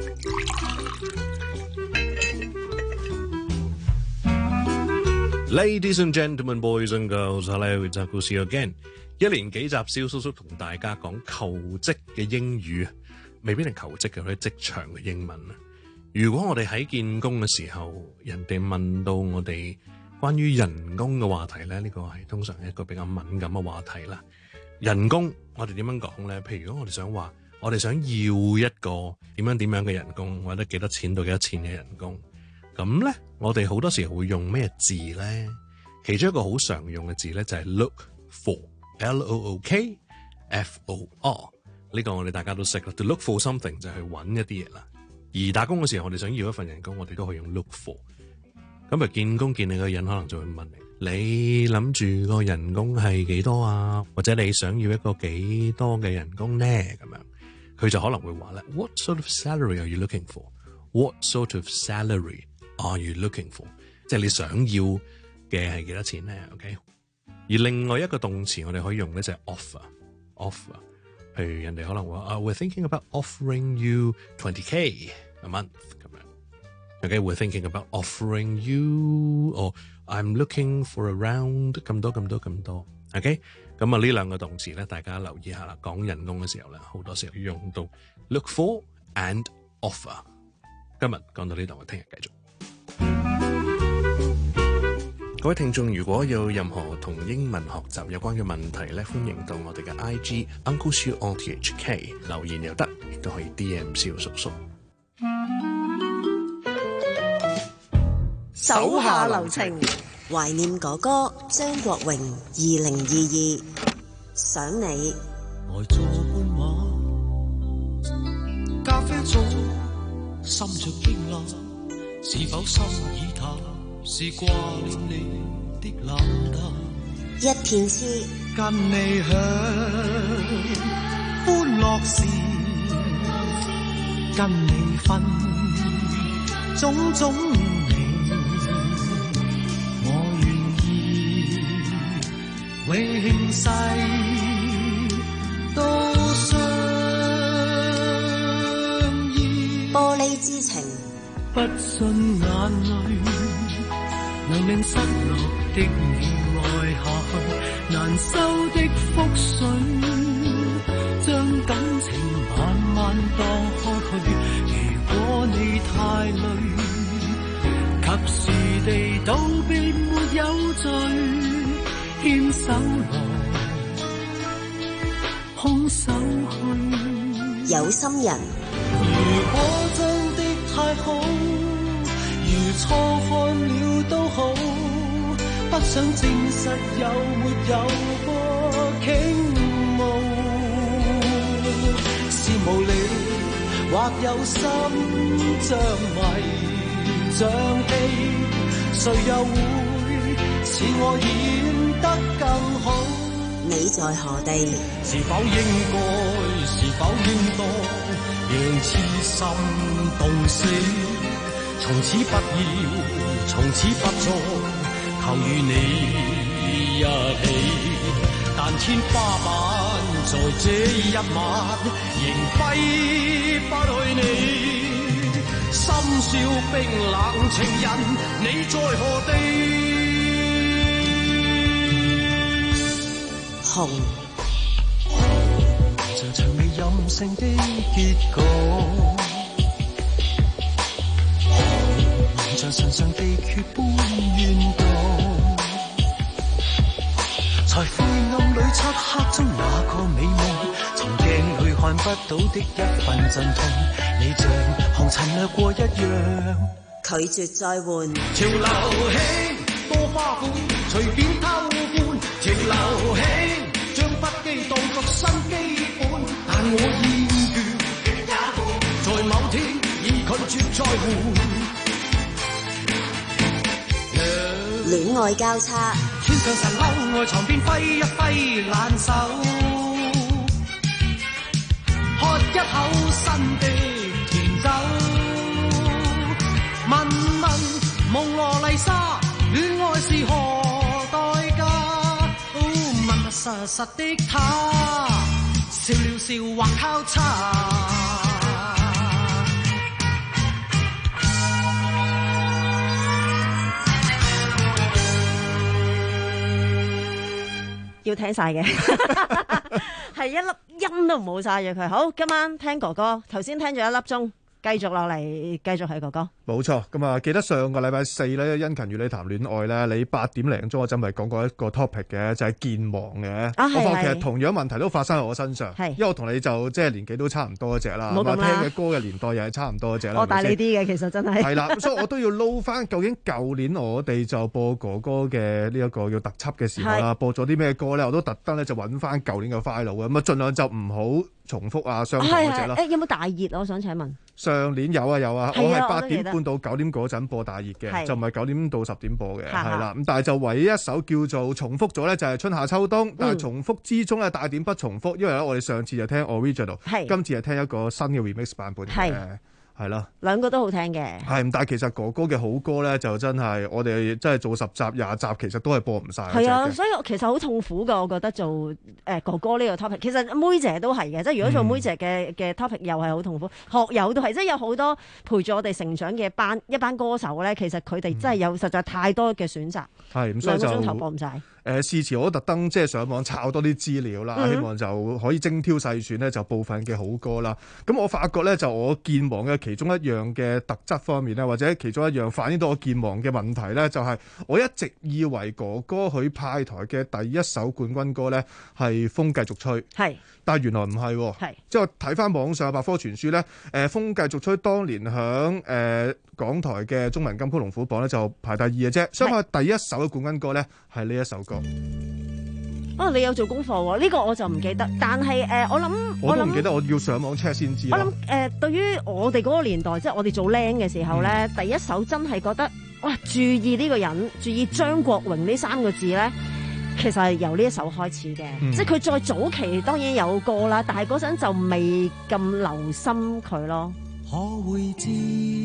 Ladies and gentlemen, boys and girls, hello, it's Uncle Seal again。一連幾集蕭叔叔同大家講求職嘅英語，未必係求職嘅，佢係職場嘅英文啊。如果我哋喺見工嘅時候，人哋問到我哋關於人工嘅話題咧，呢、這個係通常一個比較敏感嘅話題啦。人工我哋點樣講咧？譬如如果我哋想話，我哋想要一個點樣點樣嘅人工，或者幾多錢到幾多錢嘅人工，咁咧我哋好多時候會用咩字咧？其中一個好常用嘅字咧就係 look for，L O O K F O R。呢個我哋大家都識啦。To look for something 就係去揾一啲嘢啦。而打工嘅時候，我哋想要一份人工，我哋都可以用 look for。咁啊，見工見你個人，可能就會問你：你諗住個人工係幾多啊？或者你想要一個幾多嘅人工呢？咁樣佢就可能會話咧 ：What sort of salary are you looking for? What sort of salary are you looking for? 即係你想要嘅係幾多錢呢 ？OK。而另外一個動詞我哋可以用咧就係 offer，offer。譬如人哋可能話啊、uh, ，We're thinking about offering you twenty K a month 咁樣。OK，We're thinking about offering you，or I'm looking for around 咁多咁多咁多。OK，咁啊呢兩個動詞咧，大家留意下啦。講人工嘅時候咧，好多時候要用到 look for and offer。今日講到呢度，我聽日繼續。各位聽眾，如果有任何同英文學習有關嘅問題咧，歡迎到我哋嘅 I G Uncle Siu O T H K 留言又得，亦都可以 D M 蕭叔叔。 手下留情，懷念哥哥張國榮二零二二，想你。 呆坐半晚，咖啡座，心着傾冷，是否心已淡？是掛念你的冷淡， 一片痴， 跟你享歡樂時，跟你分種種情，我願意永世都相依。 玻璃之情， 不信眼淚能令失落的臉愛下去，難收的覆水，將感情慢慢蕩開去。如果你太累，及時地道別沒有罪，牽手來手去。 有心人， 如果真的太好，如錯看了都好，不想證實有沒有過傾慕，是無理或有心像迷像戲，誰又會使我演得更好？ 你在何地？ 是否應該？是否應當？讓痴心動死，從此不要，從此不再，求與你一起。但天花板在這一晚仍揮不去你，深宵冰冷情人，你在何地？ 紅像場未任性的結局，紅像唇上地缺般怨毒，在灰暗裏漆黑中那個美夢，從鏡裏看不到的一份陣痛，你像紅塵掠過一樣， 拒絕再換。 潮流興多花款，隨便偷換，潮流興將不羈當作新基本，但我厭倦，在某天已拒絕再換。 戀愛交叉， 穿上神褸外床邊揮一揮爛手，喝一口新的甜酒，問問蒙羅麗莎，戀愛是何代價？哦，問實實的他，笑了笑或交叉。 要聽晒嘅，係一粒音都唔好晒嘅佢。好，今晚聽哥哥，頭先聽咗一粒鐘，繼續落嚟，繼續係哥哥。 冇錯，咁啊，記得上個禮拜四咧，殷勤與你談戀愛咧，你八點零鐘嗰陣咪講過一個 topic 嘅，就係健忘嘅。 啊， 我發覺其實同樣問題都發生喺我身上，因為我同你就即係年紀都差唔多嗰隻啦，咁啊聽嘅歌嘅年代又係差唔多嗰隻啦。 我大你啲嘅，其實真係。 係啦，所以我都要撈翻，究竟舊年我哋就播哥哥嘅呢一個叫特輯嘅時候啦，播咗啲咩歌咧？我都特登咧就揾翻舊年嘅 file 嘅，咁啊盡量就唔好重複啊，相同嗰隻啦。 誒，有冇大熱？我想請問。 上年有啊有啊，我係八點半到九點嗰陣播大熱嘅，就唔係九點到十點播嘅，係啦。咁但係就唯一一首叫做重複咗咧，就係春夏秋冬。但係重複之中咧，大點不重複，因為咧我哋上次就聽 original，今次係聽一個新嘅 remix 版本嘅。係啦， 兩個都好聽嘅。 係，但係其實哥哥嘅好歌咧，就真係我哋真係做十集廿集，其實都係播唔晒。 係啊，所以其實好痛苦噶，我覺得做誒、呃、哥哥呢個 topic，其實妹姐都係嘅，即係如果做妹姐嘅嘅 topic 又係好痛苦，學友都係，即係有好多陪住我哋成長嘅班一班歌手咧，其實佢哋真係有實在太多嘅選擇， 係、嗯，所以就兩個鐘頭播唔晒。 誒事前我都特登即係上網抄多啲資料啦，嗯、希望就可以精挑細選呢就部分嘅好歌啦。咁我發覺咧，就我健忘嘅其中一樣嘅特質方面咧，或者其中一樣反映到我健忘嘅問題咧，就係、是、我一直以為哥哥佢派台嘅第一首冠軍歌咧係風繼續吹， 係， 但係原來唔係，係，即係我睇翻網上百科全書咧，誒、呃、風繼續吹當年響誒、呃、港台嘅中文金曲龍虎榜咧就排第二嘅啫，所以我第一首嘅冠軍歌咧係呢一首歌。 哦，你有做功課喎？呢、這個我就唔記得，但係誒、呃，我諗我都唔記得，我要上網 check 先知。 我諗誒、呃，對於我哋嗰個年代，即係我哋做僆嘅時候咧、嗯，第一首真係覺得哇，注意呢個人，注意張國榮呢三個字咧，其實係由呢一首開始嘅、嗯。即係佢再早期當然有歌啦，但係嗰陣就未咁留心佢咯。 可會知，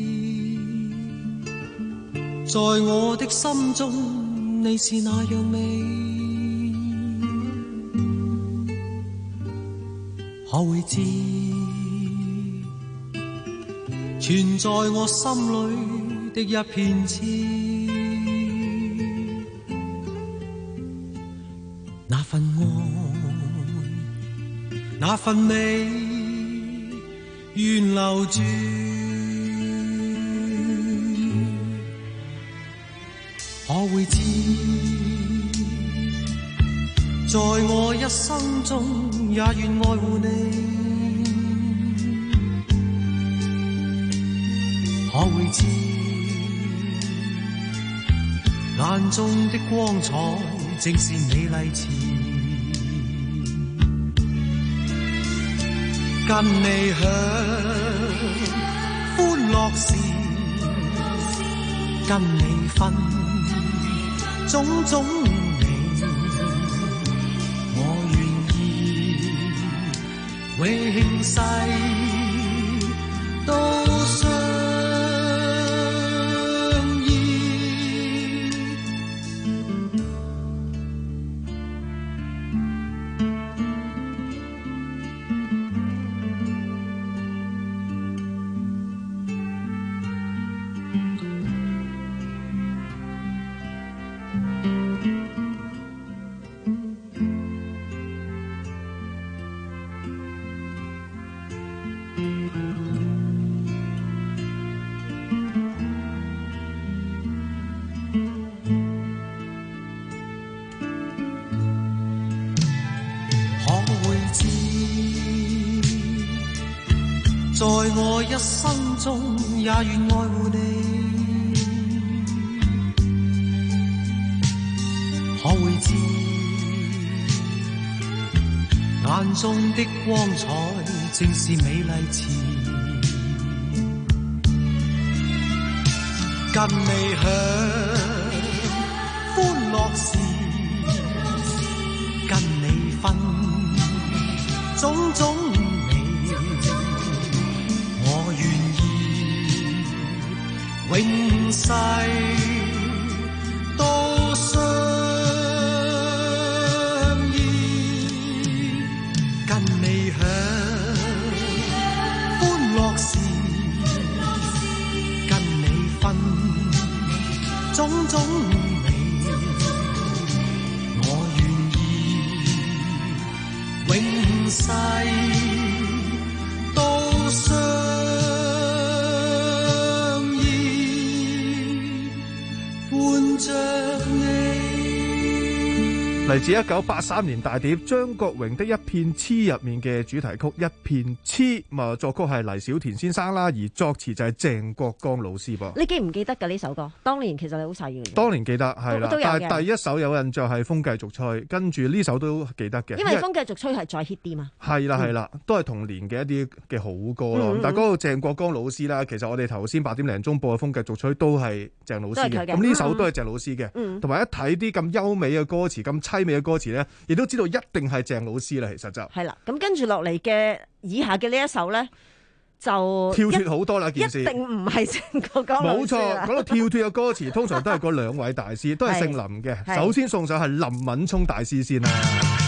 在我的心中，你是那樣美。可會知，存在我心裏的一片痴，那份愛，那份美，願留住。可會知， 在我一生中也願愛護你。可會知眼中的光彩正是美麗詞，跟你享歡樂時，跟你分種種美，我願意永世都相在我一生中也願愛護你，可會知眼中的光彩正是美麗詞，跟你享歡樂時，跟你分種種永世都相依，跟你享歡樂時，跟你分種種美，我願意永世都相嚟自一九八三年大碟張國榮的一片痴入面嘅主題曲《一片痴》，咁啊作曲係黎小田先生啦，而作詞就係鄭國江老師噃。 你記唔記得㗎呢首歌？當年其實你好細嘅。 當年記得係啦，但係第一首有印象係風繼續吹，跟住呢首都記得嘅。 因為風繼續吹係再 hit 啲嘛。係啦係啦，都係同年嘅一啲嘅好歌咯。嗯嗯，但係嗰個鄭國江老師啦，其實我哋頭先八點零鐘播嘅風繼續吹都係鄭老師嘅，咁呢首都係鄭老師嘅。同埋一睇啲咁優美嘅歌詞，咁凄美嘅歌詞咧，亦都知道一定係鄭老師啦。其實就係啦， 咁跟住落嚟嘅以下嘅呢一首咧，就跳脫好多啦。件事一定唔係鄭國江老師。 冇錯，講到跳脫嘅歌詞，通常都係嗰兩位大師，都係姓林嘅。首先送上係林敏聰大師先啦。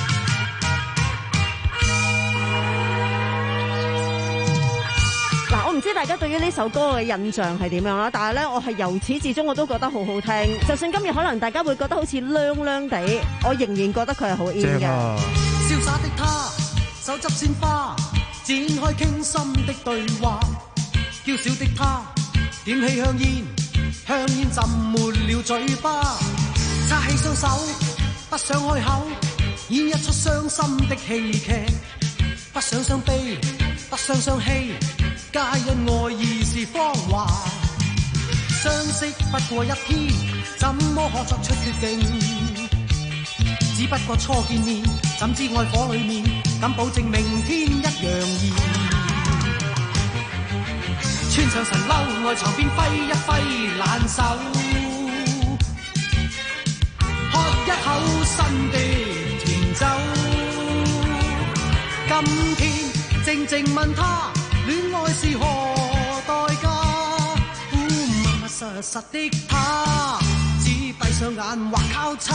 嗱，我唔知大家對於呢首歌嘅印象係點樣啦，但係咧，我係由始至終我都覺得好好聽。就算今日可能大家會覺得好似涼涼地，我仍然覺得佢係好 in 嘅。 瀟灑的他，手執鮮花，展開傾心的對話。嬌小的他，點起香煙，香煙浸沒了嘴巴。擦起雙手，不想開口，演一出傷心的戲劇。不想傷悲，不想傷氣，皆因愛意是謊話。相識不過一天，怎麼可作出決定？只不過初見面，怎知愛火裡面，敢保證明天一樣熱。穿上神褸，外床邊揮一揮爛手，喝一口新的甜酒。今天靜靜問他，戀愛是何代價？密密實實的他，只閉上眼或交叉。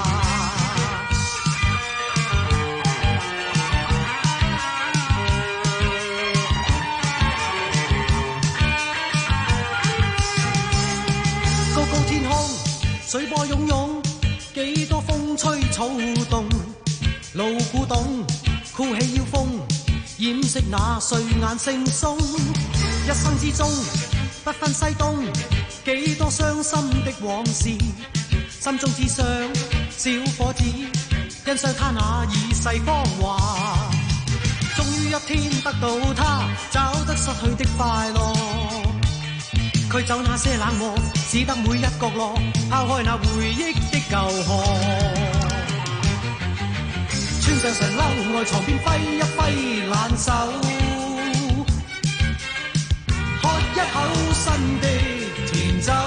高高天空，水波湧湧，幾多風吹草動，路古董，酷氣要風。掩飾那睡眼惺忪，一生之中不分西東，幾多傷心的往事，心中只想小伙子欣賞他那二世芳華。終於一天得到他，找得失去的快樂。驅走那些冷漠，使得每一角落拋開那回憶的舊河。穿上神褸，外床邊揮一揮冷手，喝一口新的甜酒。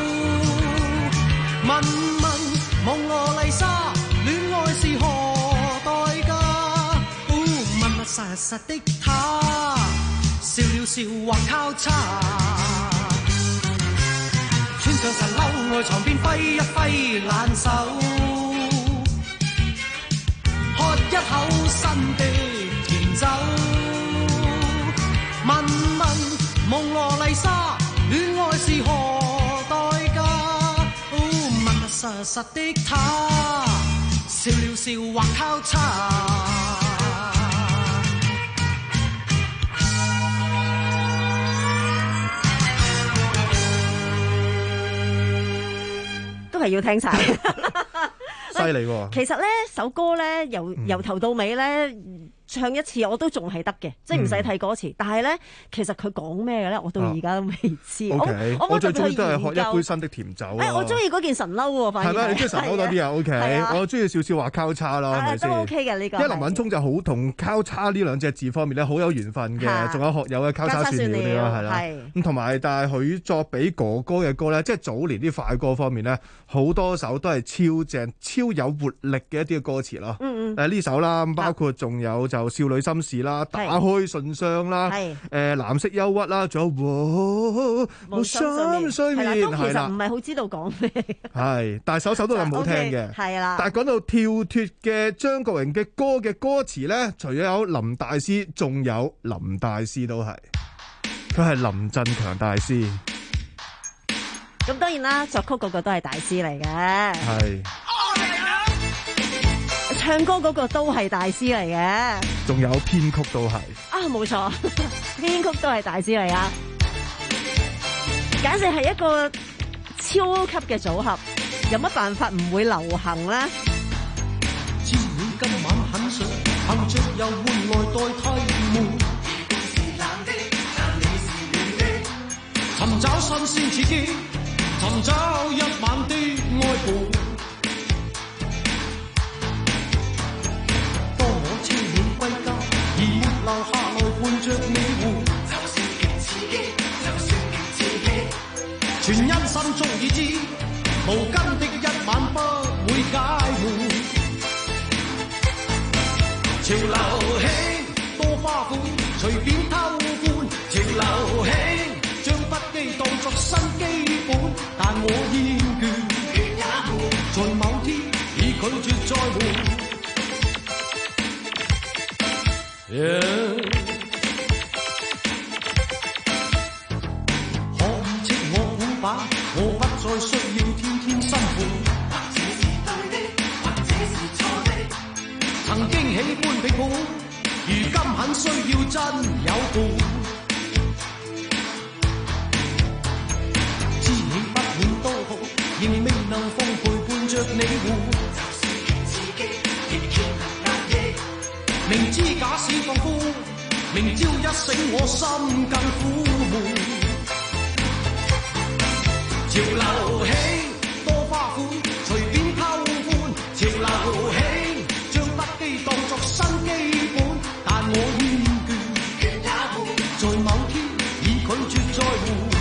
問問蒙羅麗莎，戀愛是何代價？哦，密密實實的他，笑了笑或交叉。穿上神褸，外床邊揮一揮冷手，喝一口新的甜酒。問問蒙羅麗莎，戀愛是何代價？哦，密密實實的他，笑了笑或交叉。 都係要聽晒， 犀利喎！ 其實咧首歌咧由由頭到尾咧唱一次我都仲係得嘅，即係唔使睇歌詞。但係咧其實佢講咩嘅咧，我到而家都未知。 我我最中意都係喝一杯新的甜酒。 誒，我中意嗰件神褸喎，反而係咩？ 你中意神褸多啲啊 ？OK，我中意少少話交叉咯，係咪先？ 都 OK 嘅呢個。 因為林敏聰就好同交叉呢兩隻字方面咧好有緣分嘅，仲有學友嘅交叉算了呢啦，係啦。咁同埋但係佢作俾哥哥嘅歌咧，即係早年啲快歌方面咧，好多首都係超正、超有活力嘅一啲嘅歌詞咯。嗯嗯。誒呢首啦，包括仲有就少女心事啦，打開信箱啦，誒藍色憂鬱啦，仲有無心睡眠， 係啦，都其實唔係好知道講咩。 係，但係首首都係好聽嘅。 係啦。 但係講到跳脫嘅張國榮嘅歌嘅歌詞咧，除咗有林大師，仲有林大師都係，佢係林振強大師。 咁當然啦，作曲嗰個都係大師嚟嘅。 係。 唱歌嗰個都係大師嚟嘅， 仲有編曲都係啊，冇錯，編曲都係大師嚟啊，簡直係一個超級嘅組合，有乜辦法唔會流行咧？ 知你今晚很想憑着遊玩來代替悶，尋找新鮮刺激，尋找一晚的愛伴。留下來伴着你活，就算極刺激，就算極刺激，全因心中已知，無根的一晚不會解悶。潮流興多花款，隨便偷歡。潮流興將不羈當作新基本，但我厭倦，倦也悶，在某天已拒絕再換。Yeah. 可以斥我古板，我不再需要天天心悶。或者是對的，或者是錯的。曾經喜歡批判，如今很需要真有伴。知你不滿多好，仍未能放陪伴着你活。就算極刺激，亦缺能壓抑。明知假使放寬，明朝一醒我心更苦悶。潮流興多花款，隨便偷歡。潮流興將不羈當作新基本，但我厭倦，倦也悶，在某天已拒絕再換。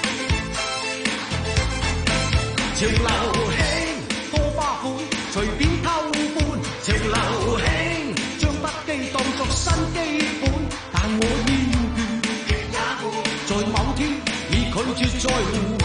潮流興多花款，隨便偷歡。潮流興當作新基本，但我厭倦，倦也悶，在某天已拒絕再換。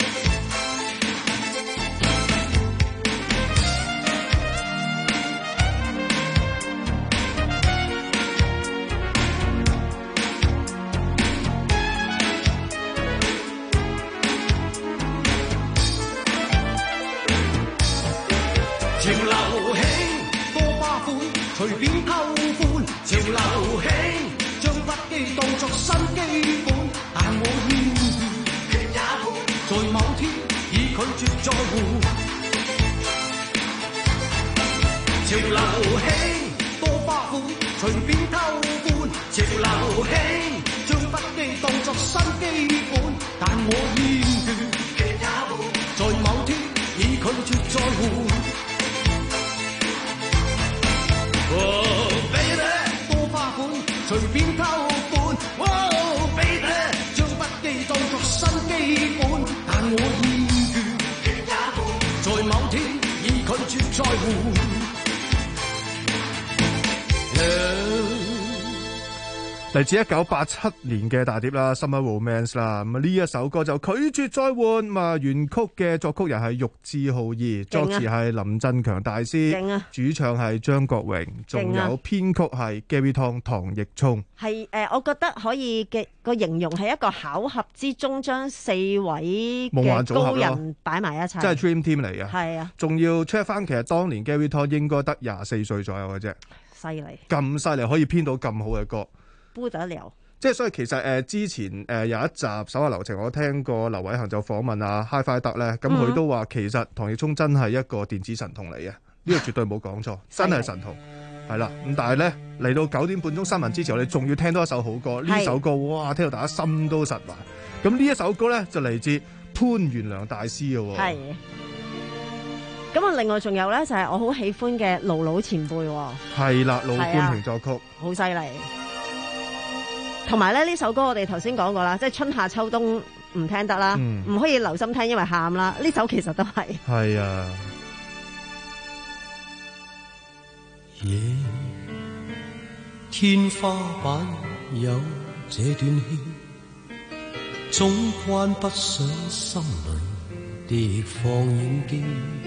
潮流興多花款，隨便偷歡。潮流興將不羈當作新基本，但我厭倦，倦也悶，在某天已拒絕再換。潮潮流興，多花款隨便偷歡。潮流興，將不羈當作新基本，但我厭倦，在某天已拒絕再換。Oh baby， 多花款隨便偷歡。Oh baby， 將不羈當作新基本，但我厭倦，在某天已拒絕再換。 嚟自一九八七年嘅大碟啦，《Summer Romance》啦，咁啊呢一首歌就拒絕再換。咁啊原曲嘅作曲人係玉置浩二，作詞係林振強大師， 啊、 主唱係張國榮，仲有編曲係 Gary Tong 唐奕聰。 係誒、呃，我覺得可以嘅個形容係一個巧合之中將四位嘅高人擺埋一齊， 即係 Dream Team 嚟嘅。係啊，仲要 check 翻，其實當年 Gary Tong 應該得廿四歲左右嘅啫， 犀利， 咁犀利可以編到咁好嘅歌。 不得了， 即係所以其實誒、呃、之前誒、呃、有一集手下留情，我聽過劉偉恒就訪問啊 Hi-Fi 德咧，咁佢都話其實唐奕聰真係一個電子神童嚟嘅，呢、這個絕對冇講錯，真係神童，係啦。咁但係咧嚟到九點半鐘新聞之前，我哋仲要聽多一首好歌，呢首歌哇聽到大家心都實埋。咁呢一首歌咧就嚟自潘源良大師嘅喎。係。 咁啊，另外仲有咧就係、是、我好喜歡嘅盧盧前輩。 係啦，盧冠廷作曲， 好犀利。同埋咧呢首歌我哋頭先講過啦，即係春夏秋冬唔聽得啦，唔、嗯、可以留心聽，因為喊啦。呢首其實都係。係啊。 夜天花板有這段戲，總關不上心裏的放映機。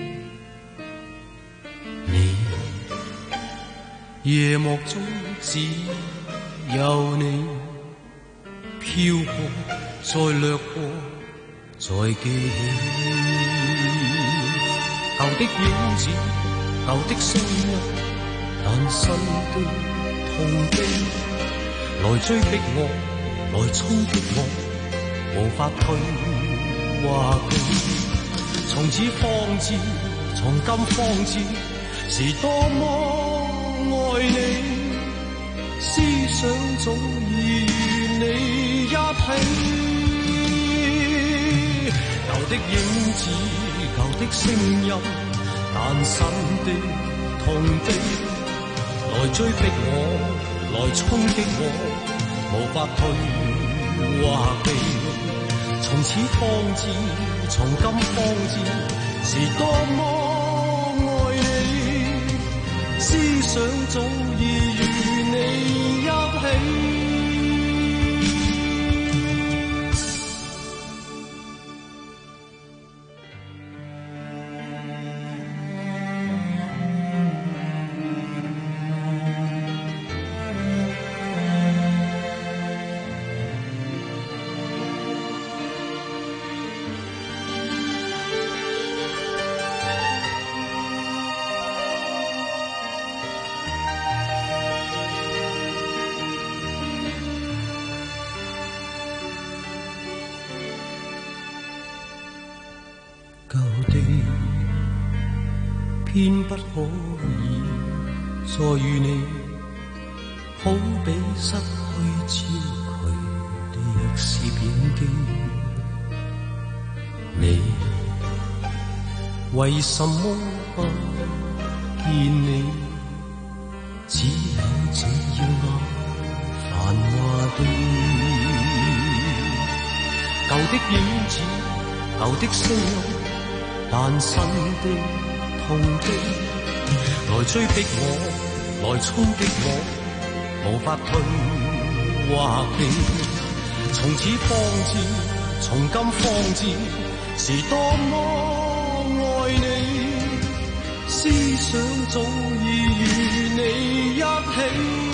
你夜幕中只有你。飄過，再掠過，再記起舊的影子，舊的聲音，但新的痛悲來追逼我，來衝擊我，無法退或避。從此方知，從今方知，是多麼愛你，思想早已與你一起，舊的影子，舊的聲音，但新的痛悲來追逼我，來衝擊我，無法退或避。從此方知，從今方知，是多麼愛你，思想早已與你一起。偏不可以再與你，好比失去焦距的攝影機。你為什麼不見你？只有這耀眼繁華地，舊的影子，舊的聲音，但新的痛悲來追逼我，來衝擊我，無法退或避。從此方知，從今方知，是多麼愛你，思想早已與你一起。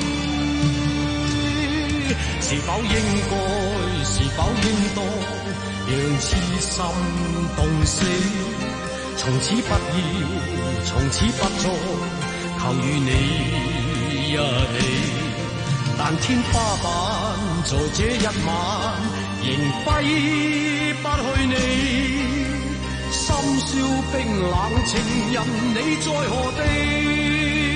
是否應該，是否應當，讓痴心動死？從此不要，從此不再，求與你一起。但天花板在這一晚仍揮不去你，深宵冰冷情人，你在何地？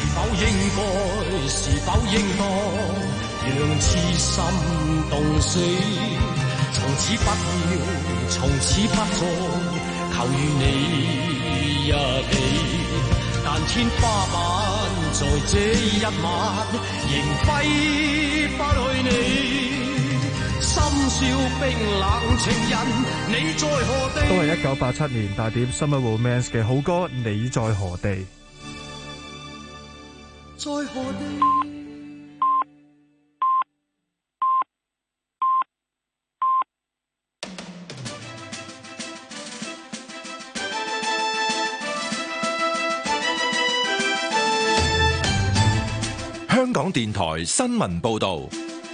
否應該，是否應當讓痴心動死？從此不要，從此不再求與你一起。但天花板在這一晚仍揮不去你。深宵冰冷情人，你在何地？ 都係一九八七年大碟《Summer Romance》嘅好歌《你在何地》。 在何地？ 香港電台新聞報道。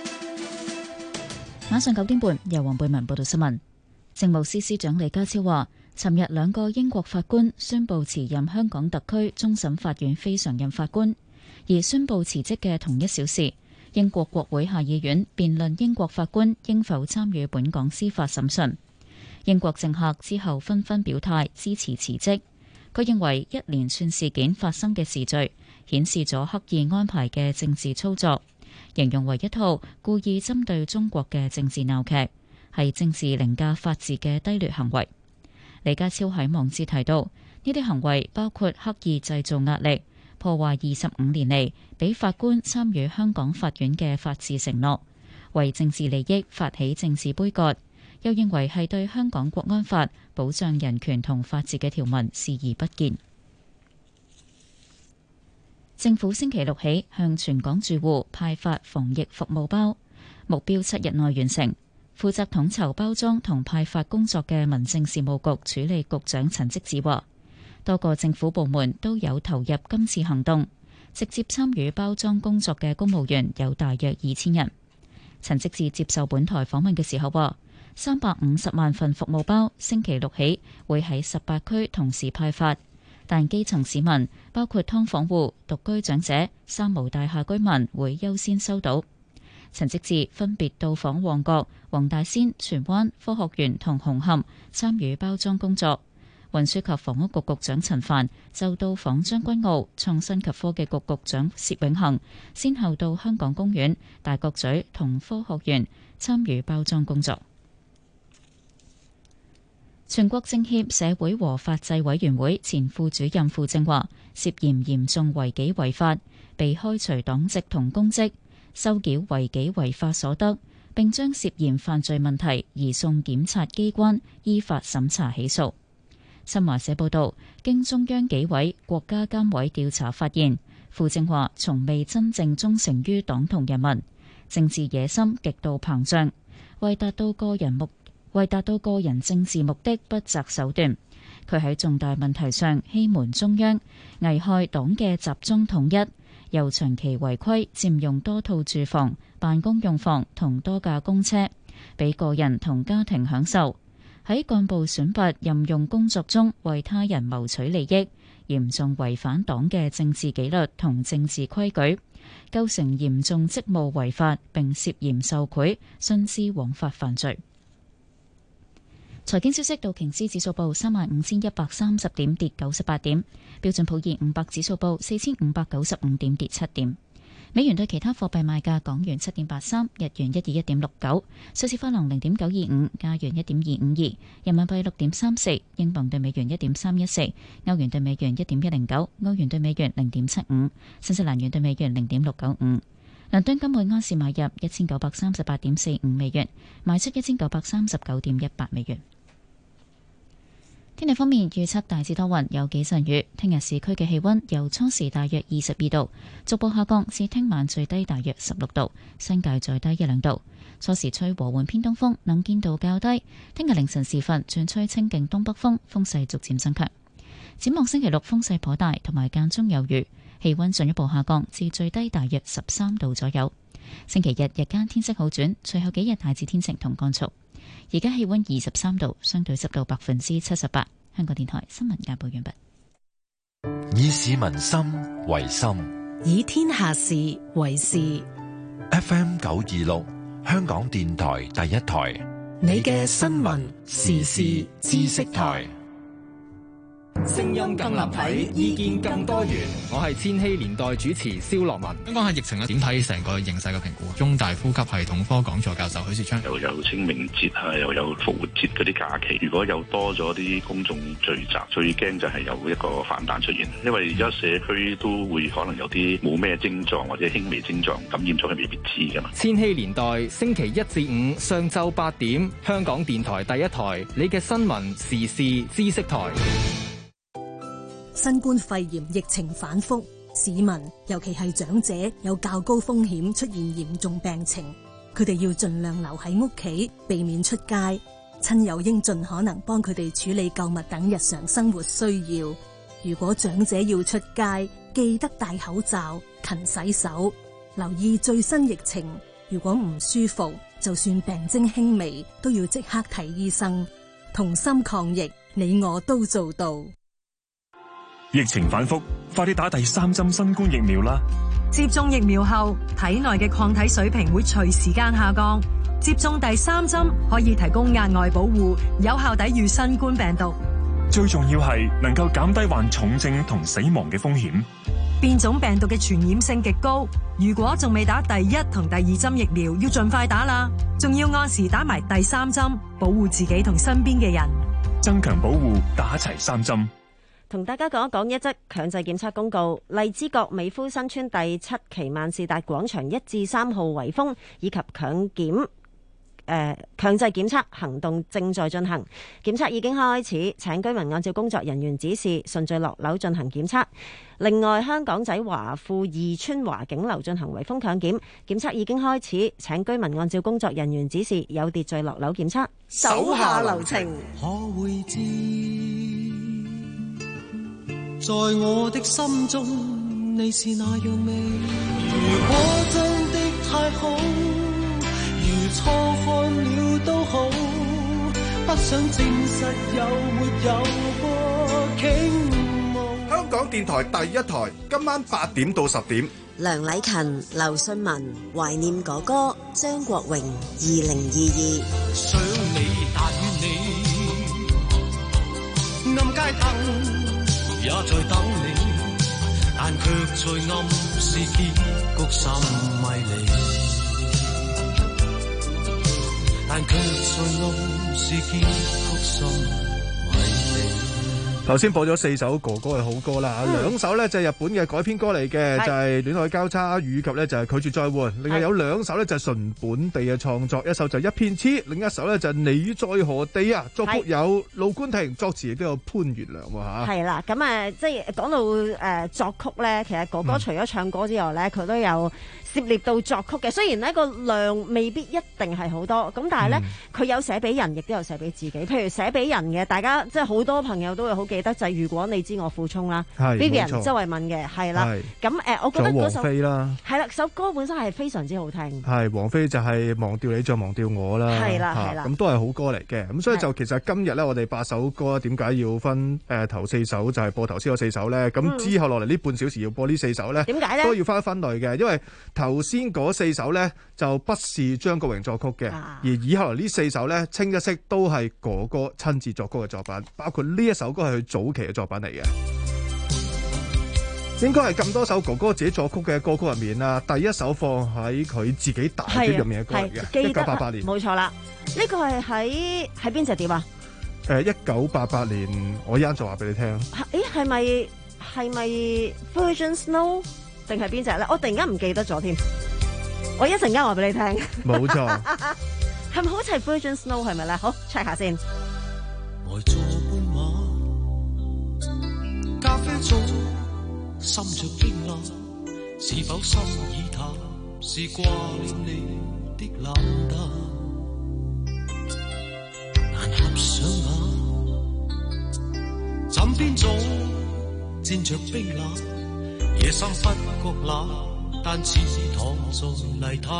晚上九點半，由黃貝文報道新聞。政務司司長李家超話，尋日兩個英國法官宣布辭任香港特區終審法院非常任法官，而宣布辭職嘅同一小時，英國國會下議院辯論英國法官應否參與本港司法審訊。英國政客之後紛紛表態支持辭職。佢認為一連串事件發生嘅時序顯示咗刻意安排嘅政治操作，形容為一套故意針對中國嘅政治鬧劇，係政治凌駕法治嘅低劣行為。李家超喺網誌提到，呢啲行為包括刻意製造壓力，破壞二十五年嚟俾法官參與香港法院嘅法治承諾，為政治利益發起政治杯葛，又認為係對香港國安法保障人權同法治嘅條文視而不見。政府星期六起向全港住戶派發防疫服務包，目標七日內完成。負責統籌包裝同派發工作嘅民政事務局處理局長陳積志話，多個政府部門都有投入今次行動，直接參與包裝工作嘅公務員有大約二千人。陳積志接受本台訪問嘅時候話，三百五十萬份服務包星期六起會喺十八區同時派發，但基層市民包括劏房戶、獨居長者、三無大廈居民會優先收到。陳積志分別到訪旺角、黃大仙、荃灣、科學園同紅磡參與包裝工作。運輸及房屋局局長陳帆就到訪將軍澳，創新及科技局局長薛永恒先後到香港公園、大角咀同科學園參與包裝工作。全國政協社會和法制委員會前副主任傅政華涉嫌嚴重違紀違法，被開除黨籍同公職，收繳違紀違法所得，並將涉嫌犯罪問題移送檢察機關依法審查起訴。新華社報道，經中央紀委、國家監委調查發現，傅政華從未真正忠誠於黨同人民，政治野心極度膨脹，為達到個人目為達到個人政治目的不擇手段。佢喺重大問題上欺瞞中央，危害黨嘅集中統一，又長期違規佔用多套住房、辦公用房同多架公車，俾個人同家庭享受。喺幹部選拔任用工作中為他人謀取利益，嚴重違反黨嘅政治紀律同政治規矩，構成嚴重職務違法，並涉嫌受賄、徇私枉法犯罪。財經消息，道瓊斯指數報三萬五千一百三十點，跌九十八點；標準普爾五百指數報四千五百九十五點，跌七點。美元對其他貨幣賣價：港元七點八三，日元一二一點六九，瑞士法郎零點九二五，加元一點二五二，人民幣六點三四，英鎊對美元一點三一四，歐元對美元一點一零九，歐元對美元零點七五，新西蘭元對美元零點六九五。倫敦金每安士買入一千九百三十八點四五美元，賣出一千九百三十九點一八美元。天氣方面，預測大致多雲，有幾陣雨。聽日市區嘅氣溫由初時大約二十二度，逐步下降至聽晚最低大約十六度，新界再低一兩度。初時吹和緩偏東風，能見度較低。聽日凌晨時分轉吹清勁東北風，風勢逐漸增強。展望星期六風勢頗大，同埋間中有雨，氣溫進一步下降至最低大約十三度左右。星期日日間天色好轉，隨後幾日大致天晴同乾燥。而家氣溫二十三度，相對濕度百分之七十八。香港電台新聞簡報完畢。 以市民心為心， 以天下事為事。 F M 九二六，香港電台第一台， 你嘅新聞時事知識台。 聲音更立體，意見更多元。我係千禧年代主持蕭樂文。 香港係疫情咧點睇成個形勢嘅評估？中大呼吸系統科講座教授許樹昌， 又有清明節啊，又有復活節嗰啲假期，如果又多咗啲公眾聚集，最驚就係有一個反彈出現。因為而家社區都會可能有啲冇咩症狀或者輕微症狀感染咗，係未必知噶嘛。 千禧年代星期一至五上晝八點，香港電台第一台，你嘅新聞時事知識台。 新冠肺炎疫情反覆，市民尤其係長者有較高風險出現嚴重病情，佢哋要盡量留喺屋企，避免出街。親友應盡可能幫佢哋處理購物等日常生活需要。如果長者要出街，記得戴口罩、勤洗手，留意最新疫情。如果唔舒服，就算病徵輕微，都要即刻睇醫生。同心抗疫，你我都做到。 疫情反覆，快啲打第三針新冠疫苗啦！ 接種疫苗後，體內嘅抗體水平會隨時間下降。接種第三針可以提供額外保護，有效抵禦新冠病毒。 最重要係能夠減低患重症同死亡嘅風險。 變種病毒嘅傳染性極高，如果仲未打第一同第二針疫苗，要盡快打啦。仲要按時打埋第三針，保護自己同身邊嘅人。 增強保護，打齊三針。 同大家講一講一則強制檢測公告，荔枝角美孚新村第七期萬事達廣場一至三號圍封以及強檢誒強制檢測行動正在進行，檢測已經開始，請居民按照工作人員指示順序落樓進行檢測。另外，香港仔華富二村華景樓進行圍封強檢，檢測已經開始，請居民按照工作人員指示有秩序落樓檢測。 手下留情， 可會知，在我的心中你是那樣美。如果真的太好，如錯看了都好，不想證實有沒有過傾慕。 香港電台第一台，今晚八點到十點， 梁禮勤、劉信文懷念哥哥張國榮二零二二。 想你但願你暗街燈也在等你，但卻在暗示結局甚迷離，但卻在暗示結局甚迷離。 頭先播咗四首哥哥嘅好歌啦，嗯、兩首呢就係、是、日本嘅改編歌嚟嘅，就係、是、戀愛交叉，以及呢就係、是、拒絕再換。另外有兩首呢就係、是、純本地嘅創作，一首就係一片痴，另一首呢就係、是、你在何地啊。作曲有盧冠廷，作詞亦都有潘源良喎嚇。係啦，咁啊即係講到誒、呃、作曲呢，其實哥哥除咗唱歌之外呢，佢、嗯、都有涉獵到作曲嘅。雖然呢個量未必一定係好多，咁但係呢，佢、嗯、有寫俾人，亦都有寫俾自己。譬如寫俾人嘅，大家即係好多朋友都會好記得，就係、是、如果你知我苦衷啦 ，Vivian 周慧敏嘅係啦。咁誒、呃，我覺得嗰首係啦，首歌本身係非常之好聽。係王菲就係忘掉你再忘掉我啦，係啦係啦，咁、啊、都係好歌嚟嘅。咁所以就其實今日咧，我哋八首歌點解要分誒、呃、頭四首就係播頭先嗰四首咧？咁、嗯、之後落嚟呢半小時要播呢四首咧？點解咧？都要分一分類嘅，因為頭先嗰四首咧就不是張國榮作曲嘅、啊，而以後嚟呢四首咧清一色都係哥哥親自作曲嘅作品，包括呢一首歌係佢早期嘅作品嚟嘅。應該係咁多首哥哥自己作曲嘅歌曲入面啦，第一首放喺佢自己大碟入面嘅歌嚟嘅，一九八八年，冇錯啦。呢、這個係喺喺邊隻碟啊？誒、呃，一九八八年，我一陣就話俾你聽。誒，係咪係咪 Virgin Snow 定係邊隻咧？我突然間唔記得咗添。我一陣間話俾你聽。冇錯。係咪好似係 Virgin Snow 係咪咧？好 check 下先。 呆坐半晚，咖啡早。心着冰冷，是否心已淡？是掛念你的冷淡。難合上眼，枕邊早沾着冰冷，夜深不覺冷，但似躺在泥灘。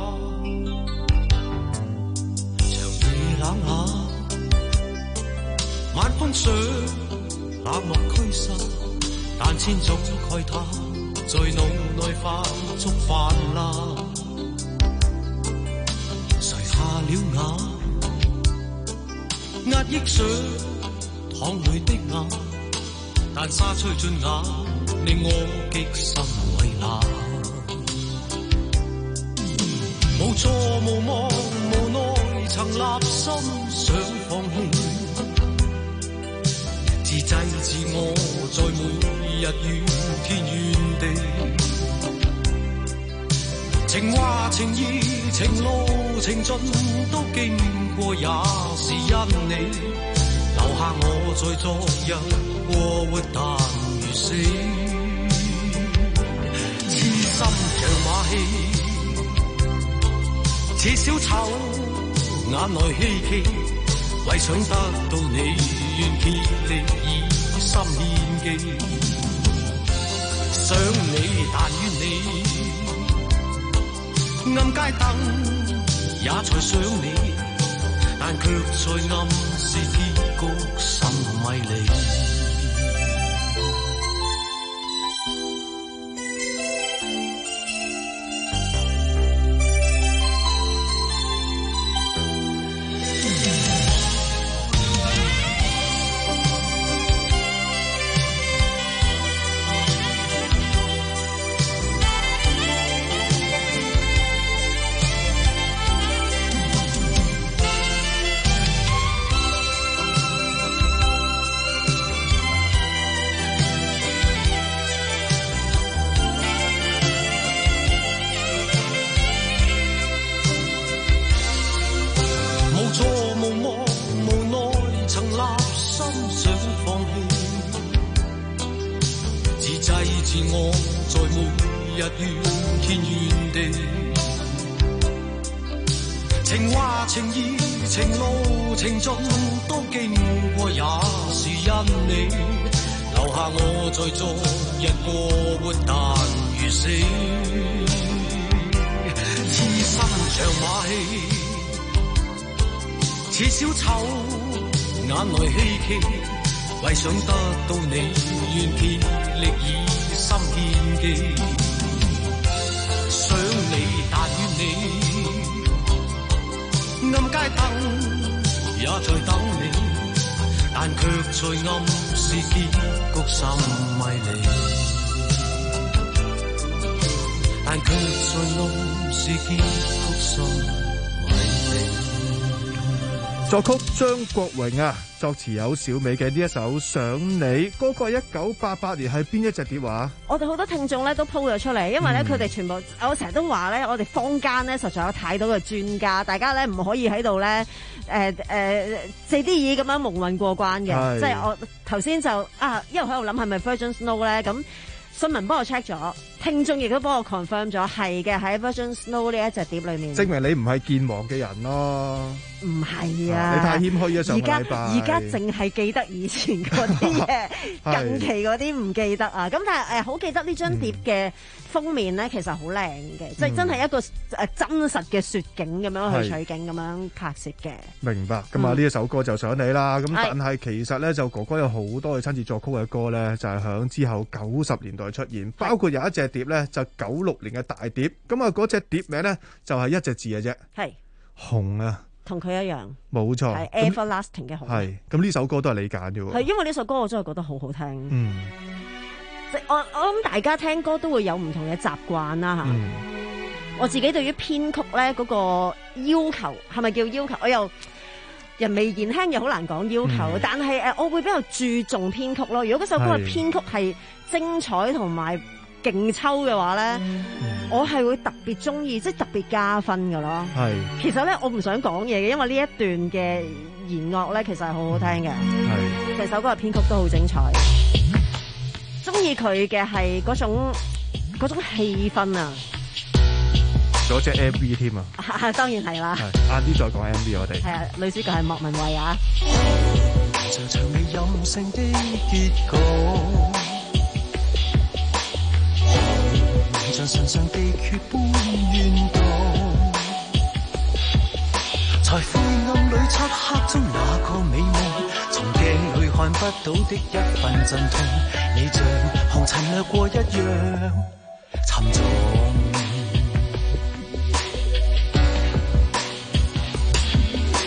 長夜冷下，晚風上冷漠驅散。但千種慨嘆在腦內發足泛濫，垂下了眼，壓抑上淌淚的眼， 但沙吹進眼，令我極心為難。無助無望無奈，曾立心想放棄，自制自我，在每日怨天怨地。情話情義情路情盡都經過，也是因你留下我在昨日過活但如死，痴心像馬戲似小丑，眼內希冀，為想得到你，願竭力以心獻技。想你但願你，暗街燈也才想你，但卻在暗示結局甚迷離。為想得到你，願竭力以心獻技。想你但願你，暗街燈也在等你，但卻在暗示結局甚迷離，但卻在暗示結局甚迷離。 作曲張國榮啊，作詞有小美嘅呢一首《想你》，嗰個係一九八八年係邊一隻碟話？ 我哋好多聽眾咧都 po 咗出嚟，因為咧佢哋全部，我成日都話咧，我哋坊間咧實在有太多嘅專家，大家咧唔可以喺度咧誒誒四啲耳咁樣蒙混過關嘅。即係我頭先就啊，因為喺度諗係咪 Virgin Snow 咧咁。新聞幫我 check 咗，聽眾亦都幫我 confirm 咗，係嘅，喺 Virgin Snow 呢一隻碟裏面。 證明你唔係健忘嘅人咯。 唔係啊， 你太謙虛啊！上個禮拜而家淨係記得以前嗰啲嘢，近期嗰啲唔記得啊。咁但係誒，好記得呢張碟嘅封面咧，其實好靚嘅，即係真係一個誒真實嘅雪景咁樣去取景咁樣拍攝嘅。 明白。咁啊，呢一首歌就想你啦。咁但係其實咧，就哥哥有好多佢親自作曲嘅歌咧，就係響之後九十年代出現，包括有一隻碟咧，就九六年嘅大碟。咁啊，嗰隻碟名咧就係一隻字嘅啫，係紅啊。 同佢一樣，冇錯， 係 Everlasting 嘅紅。 係咁呢首歌都係你揀嘅喎。 係因為呢首歌我真係覺得好好聽。 嗯， 即我我諗大家聽歌都會有唔同嘅習慣啦嚇。嗯、我自己對於編曲咧嗰個要求係咪叫要求？我又人微言輕又好難講要求，嗯、但係誒我會比較注重編曲咯。如果嗰首歌嘅編曲係精彩同埋勁抽嘅話咧，嗯、我係會特別中意，即係特別加分噶咯。係，其實咧我唔想講嘢嘅，因為呢一段嘅弦樂咧其實係好好聽嘅。係，成首歌嘅編曲都好精彩。中意佢嘅係嗰種嗰種氣氛啊！ 仲有隻 M V 添啊！ 當然係啦。 係，晏啲再講 M V 我哋。係啊， 女主角係莫文蔚啊。 就像你任性的結局。像唇上地缺般怨毒，在灰暗裏漆黑中那個美夢，從鏡裏看不到的一份陣痛，你像紅塵掠過一樣沉重。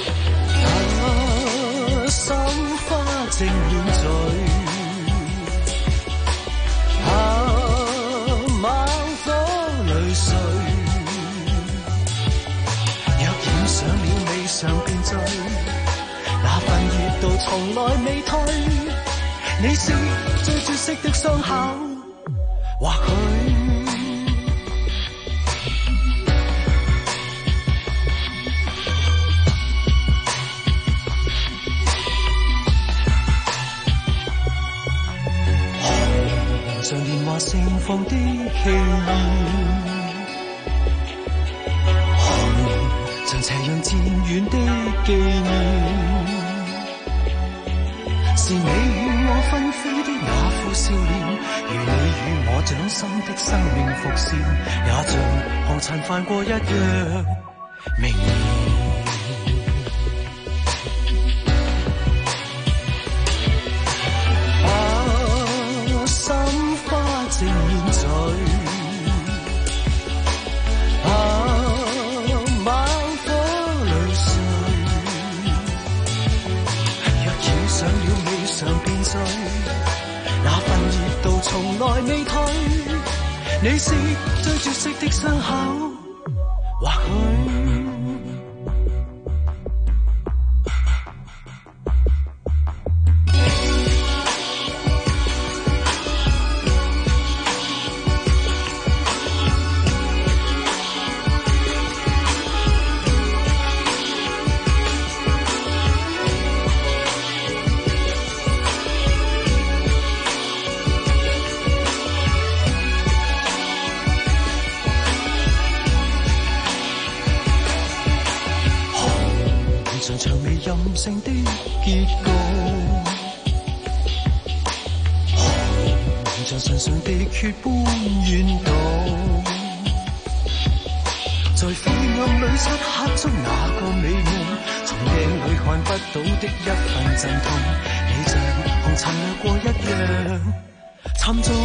啊，心花正暖醉， 常便醉，那份熱度從來未退。你是最絕色的傷口，或許紅像年華盛放的氣焰，紅像斜陽漸遠的紀念，是你與我紛飛的那副笑臉，如你與我掌心的生命伏線，也像紅塵泛過一樣明豔。啊，心花正現醉，啊，猛火淚碎，若染上了未嘗便醉，那份熱度從來未退。你是最絕色的傷口，或許任性的結局，紅像唇上滴血般怨毒，在灰暗裏漆黑中那個美夢，從鏡裏看不到的一份陣痛，你像紅塵掠過一樣沉重。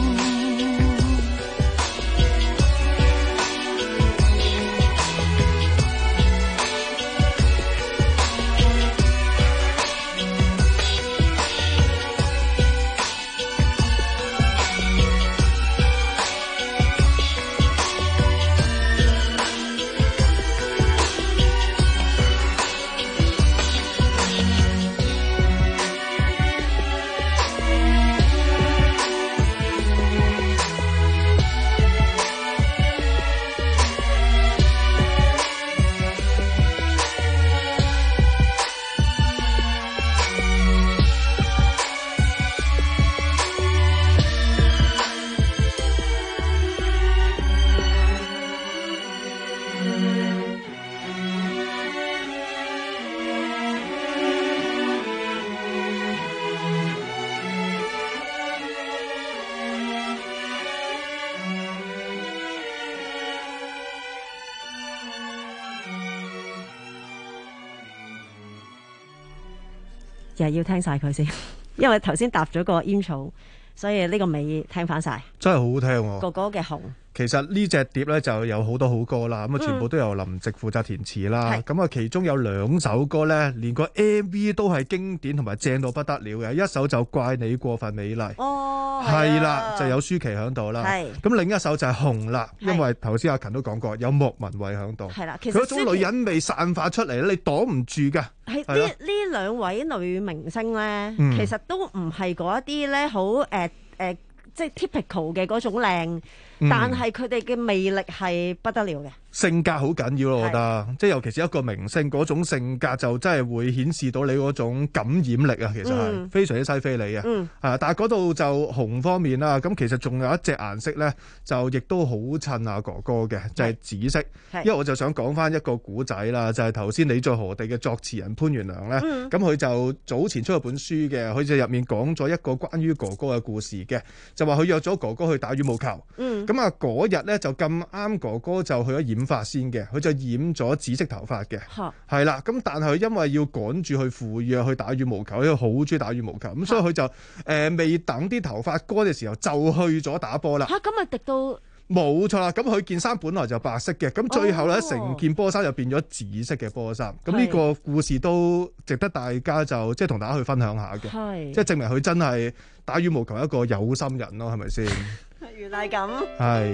又係要聽晒佢先，因為頭先搭咗個煙草，所以呢個尾聽翻晒。 真係好好聽喎！ 哥哥嘅紅。 其實呢隻碟咧就有好多好歌啦，咁啊全部都由林夕負責填詞啦。咁啊、嗯、其中有兩首歌咧，連個 M V 都係經典同埋正到不得了嘅。一首就怪你過分美麗， 哦， 係啦，就有舒淇喺度啦。咁另一首就係紅啦，因為頭先阿勤都講過，有莫文蔚喺度。 係啦，其實佢嗰種女人味散發出嚟咧，你擋唔住㗎。 係呢呢兩位女明星咧， 嗯、 其實都唔係嗰一啲咧好誒誒，即係 typical 嘅嗰種靚。 嗯、 但係佢哋嘅魅力係不得了嘅， 性格好緊要咯，我覺得，即係尤其是一個明星嗰種性格就真係會顯示到你嗰種感染力啊，其實係、嗯、非常之西非你啊， 嗯、 啊！但係嗰度就紅方面啦，咁其實仲有一隻顏色咧，就亦都好襯阿哥哥嘅，就係、是、紫色。因為我就想講翻一個古仔啦，就係頭先你在何地嘅作詞人潘源良咧，咁佢、嗯、就早前出咗本書嘅，佢就入面講咗一個關於哥哥嘅故事嘅，就話佢約咗哥哥去打羽毛球。嗯咁啊，嗰日咧就咁啱，哥哥就去咗染髮先嘅，佢就染咗紫色頭髮嘅，係啦。咁但係因為要趕住去赴約去打羽毛球，因為好中意打羽毛球，咁所以佢就誒未等啲頭髮乾嘅時候就去咗打波啦。 嚇，咁咪滴到冇錯啦。咁佢件衫本來就白色嘅，咁最後咧成件波衫就變咗紫色嘅波衫。咁呢個故事都值得大家就即係同大家去分享下嘅，即係證明佢真係打羽毛球一個有心人咯，係咪先？ 原來咁。 係。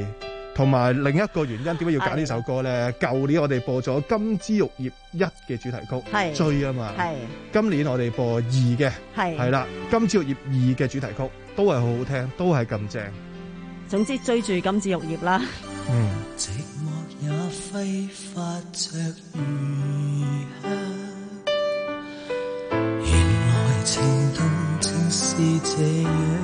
同埋另一個原因點解要揀呢首歌咧？舊年我哋播咗《金枝玉葉一》嘅主題曲係追啊嘛， 係今年我哋播二嘅係係啦，《金枝玉葉二》嘅主題曲都係好好聽，都係咁正。 總之追住金枝玉葉啦。 嗯。 寂寞也揮發着餘香，原來情動正是這樣，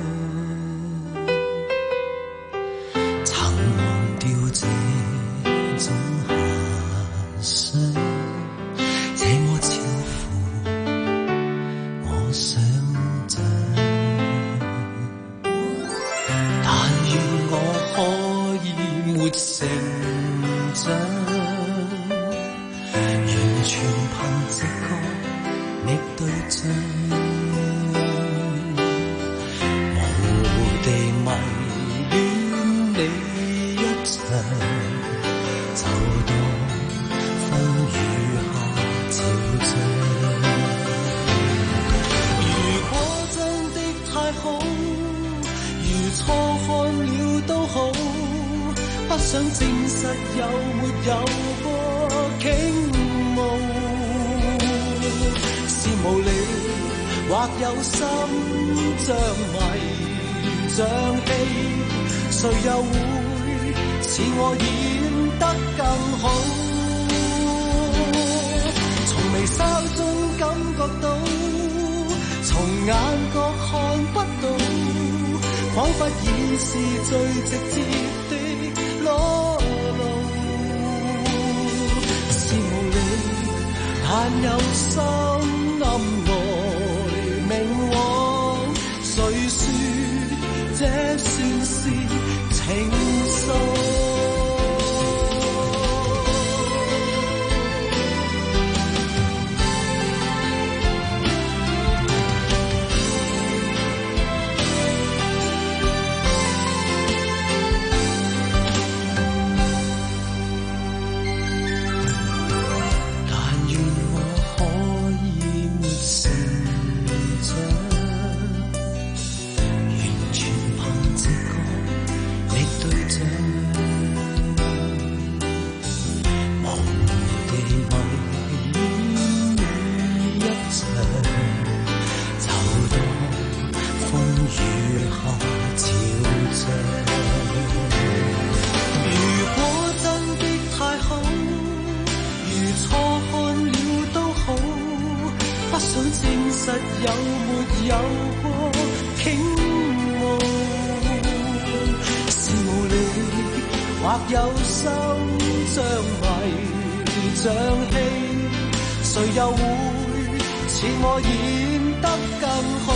曾忘掉這種遐想，這麼超乎我想象，但願我可以沒成長，完全憑直覺覓對象，無地迷戀你一場，就當風雨下潮漲。如果真的太好，如錯看了都好，不想證實有沒有過傾慕，是無理或有心像迷像戲，誰又會似我演得更好？從微笑中感覺到，從眼角看不到，彷彿已是最直接的裸露，是無理，但有心暗來明往，誰說這算是情愫？有沒有過傾慕，是無理或有心像迷像戲，誰又會似我演得更好？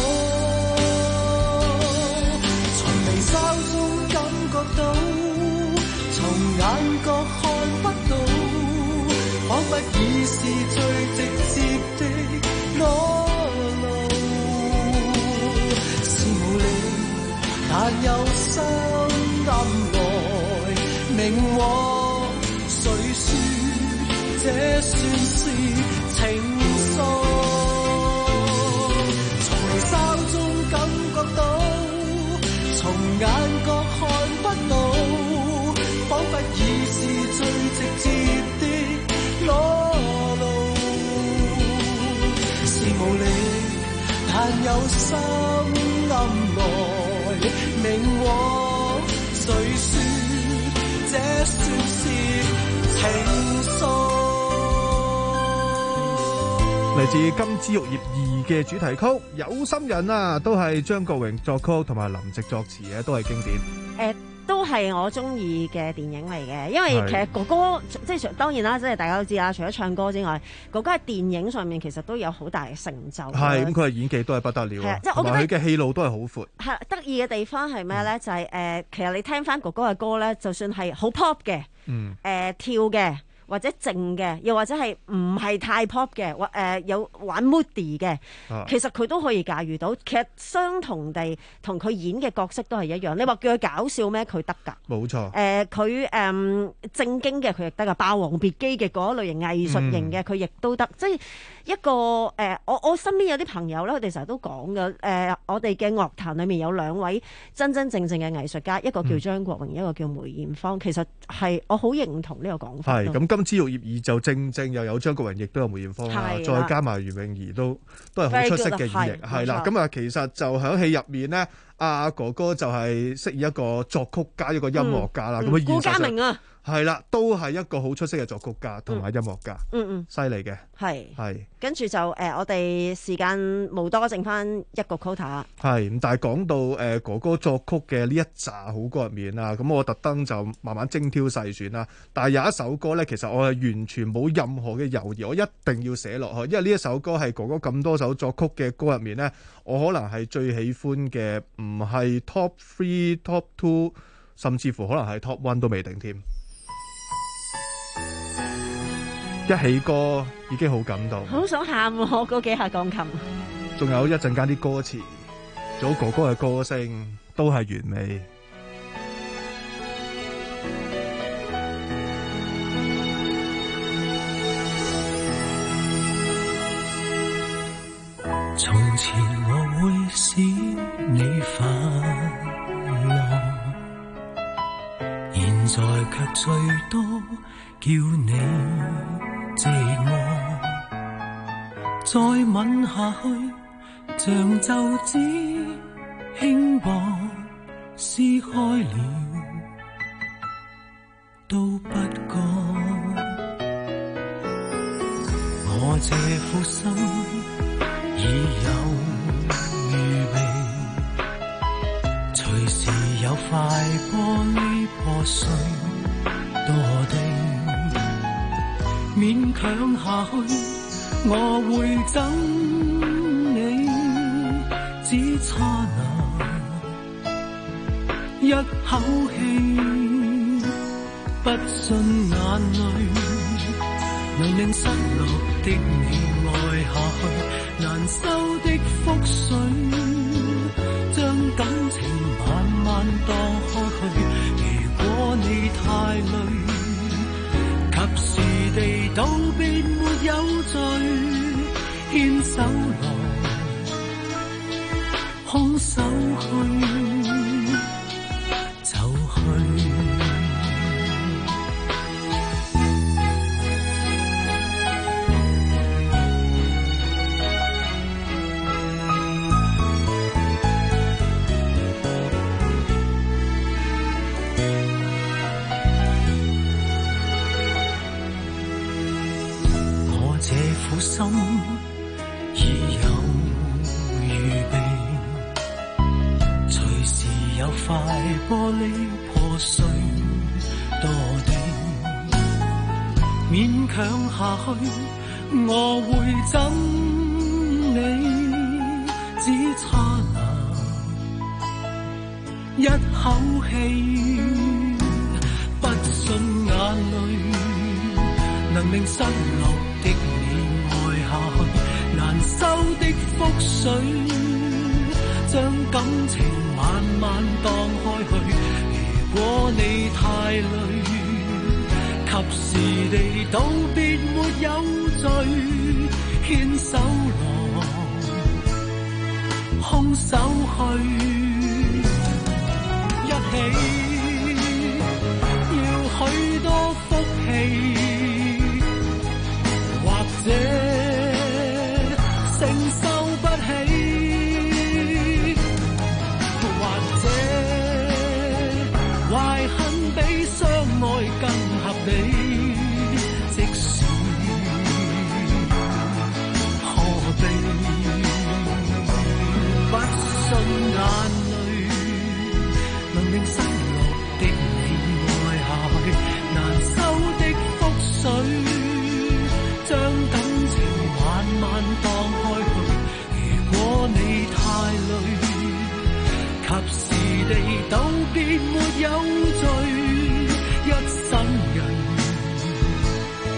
從微笑中感覺到，從眼角看不到，彷彿已是最直接的裸但有心暗來明往，誰說這算是情愫？從微笑中感覺到，從眼角看不到，彷彿已是最直接的裸露，是無理，但有心暗來明往，誰說這算是情愫？ 嚟自《金枝玉葉二》嘅主題曲《有心人》啊，都係張國榮作曲同埋林夕作詞嘅，都係經典。 誒、呃，都係我中意嘅電影嚟嘅，因為其實哥哥即係當然啦，即係大家都知啦，除咗唱歌之外，哥哥喺電影上面其實都有好大嘅成就。 係咁，佢嘅演技都係不得了啊！同埋佢嘅戲路都係好闊。係得意嘅地方係咩咧？就係、是、誒、呃，其實你聽翻哥哥嘅歌咧，就算係好 pop 嘅，誒、 嗯呃、 跳嘅。 或者靜嘅，又或者係唔係太 pop 嘅，或誒有玩 moody 嘅， 啊其實佢都可以駕馭到。其實相同地，同佢演嘅角色都係一樣。你話叫佢搞笑咩？佢得㗎。 冇錯。 誒佢誒正經嘅佢亦得㗎，《霸王別姬》嘅嗰類型藝術型嘅佢亦都得。即係一個誒、呃，我我身邊有啲朋友咧，佢哋成日都講嘅誒，我哋嘅樂壇裏面有兩位真真正正嘅藝術家，一個叫張國榮，嗯、一個叫梅艷芳。其實係我好認同呢個講法。 係咁，今次玉葉二就正正又有張國榮，亦都有梅艷芳啦，再加埋袁詠儀都都係好出色嘅演繹。係啦，咁啊，其實就喺戲入面咧，阿哥哥就係飾演一個作曲家，一個音樂家啦。咁啊、嗯， 顧嘉明啊， 係啦，都係一個好出色嘅作曲家同埋音樂家。嗯嗯，犀利嘅。 係係。 跟住就誒、呃，我哋時間冇多，剩翻一個 quota。 係咁，但係講到誒、呃、哥哥作曲嘅呢一紮好歌入面啊，咁我特登就慢慢精挑細選啦。但係有一首歌咧，其實我係完全冇任何嘅猶豫，我一定要寫落去，因為呢一首歌係哥哥咁多首作曲嘅歌入面咧，我可能係最喜歡嘅，唔係 top three、top two， 甚至乎可能係 top one 都未定添。一起歌已經好感動， 好想喊喎！嗰幾下鋼琴， 仲有一陣間啲歌詞，做哥哥嘅歌聲都係完美。 從前我會使你快樂，現在卻最多叫你寂寞，再吻下去像皺紙輕薄，撕開了都不覺。我這副心已有預備，隨時有塊玻璃破碎墮地，勉強下去我會憎你，只差那一口氣，不信眼淚能令失落的你愛下去，難收的覆水將感情慢慢盪開去。如果你太累，及時地道別沒有罪，牽手來空手去就去。心已有預備，隨時有塊玻璃破碎墮地，勉強下去我會憎你，只差那一口氣，不信眼淚能令失落的難收的覆水，將感情慢慢盪開去。如果你太累，及時地道別沒有罪，牽手來空手去，一起要許多福氣，或者承受不起，或者懷恨比相愛更合理。即使何必不信眼淚能令失落的你愛下去，難收的覆水將感情慢慢盪開去。如果你太累，及時地道別沒有罪，一生人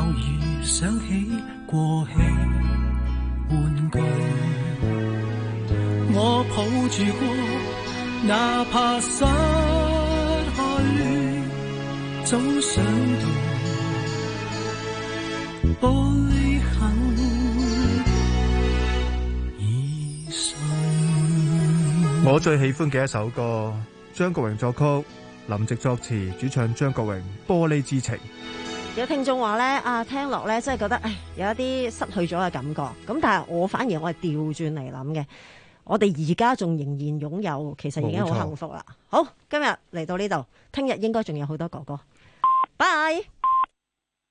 偶爾想起過氣玩具，我抱住過，哪怕失去，總想到玻璃痕已碎。 我最喜歡嘅一首歌，張國榮作曲，林夕作詞，主唱張國榮《玻璃之情》。 有聽眾話咧，啊聽落咧，真係覺得，唉，有一啲失去咗嘅感覺。咁但係我反而我係調轉嚟諗嘅，我哋而家仲仍然擁有，其實已經好幸福啦。好，今日嚟到呢度，聽日應該仲有好多哥哥。拜。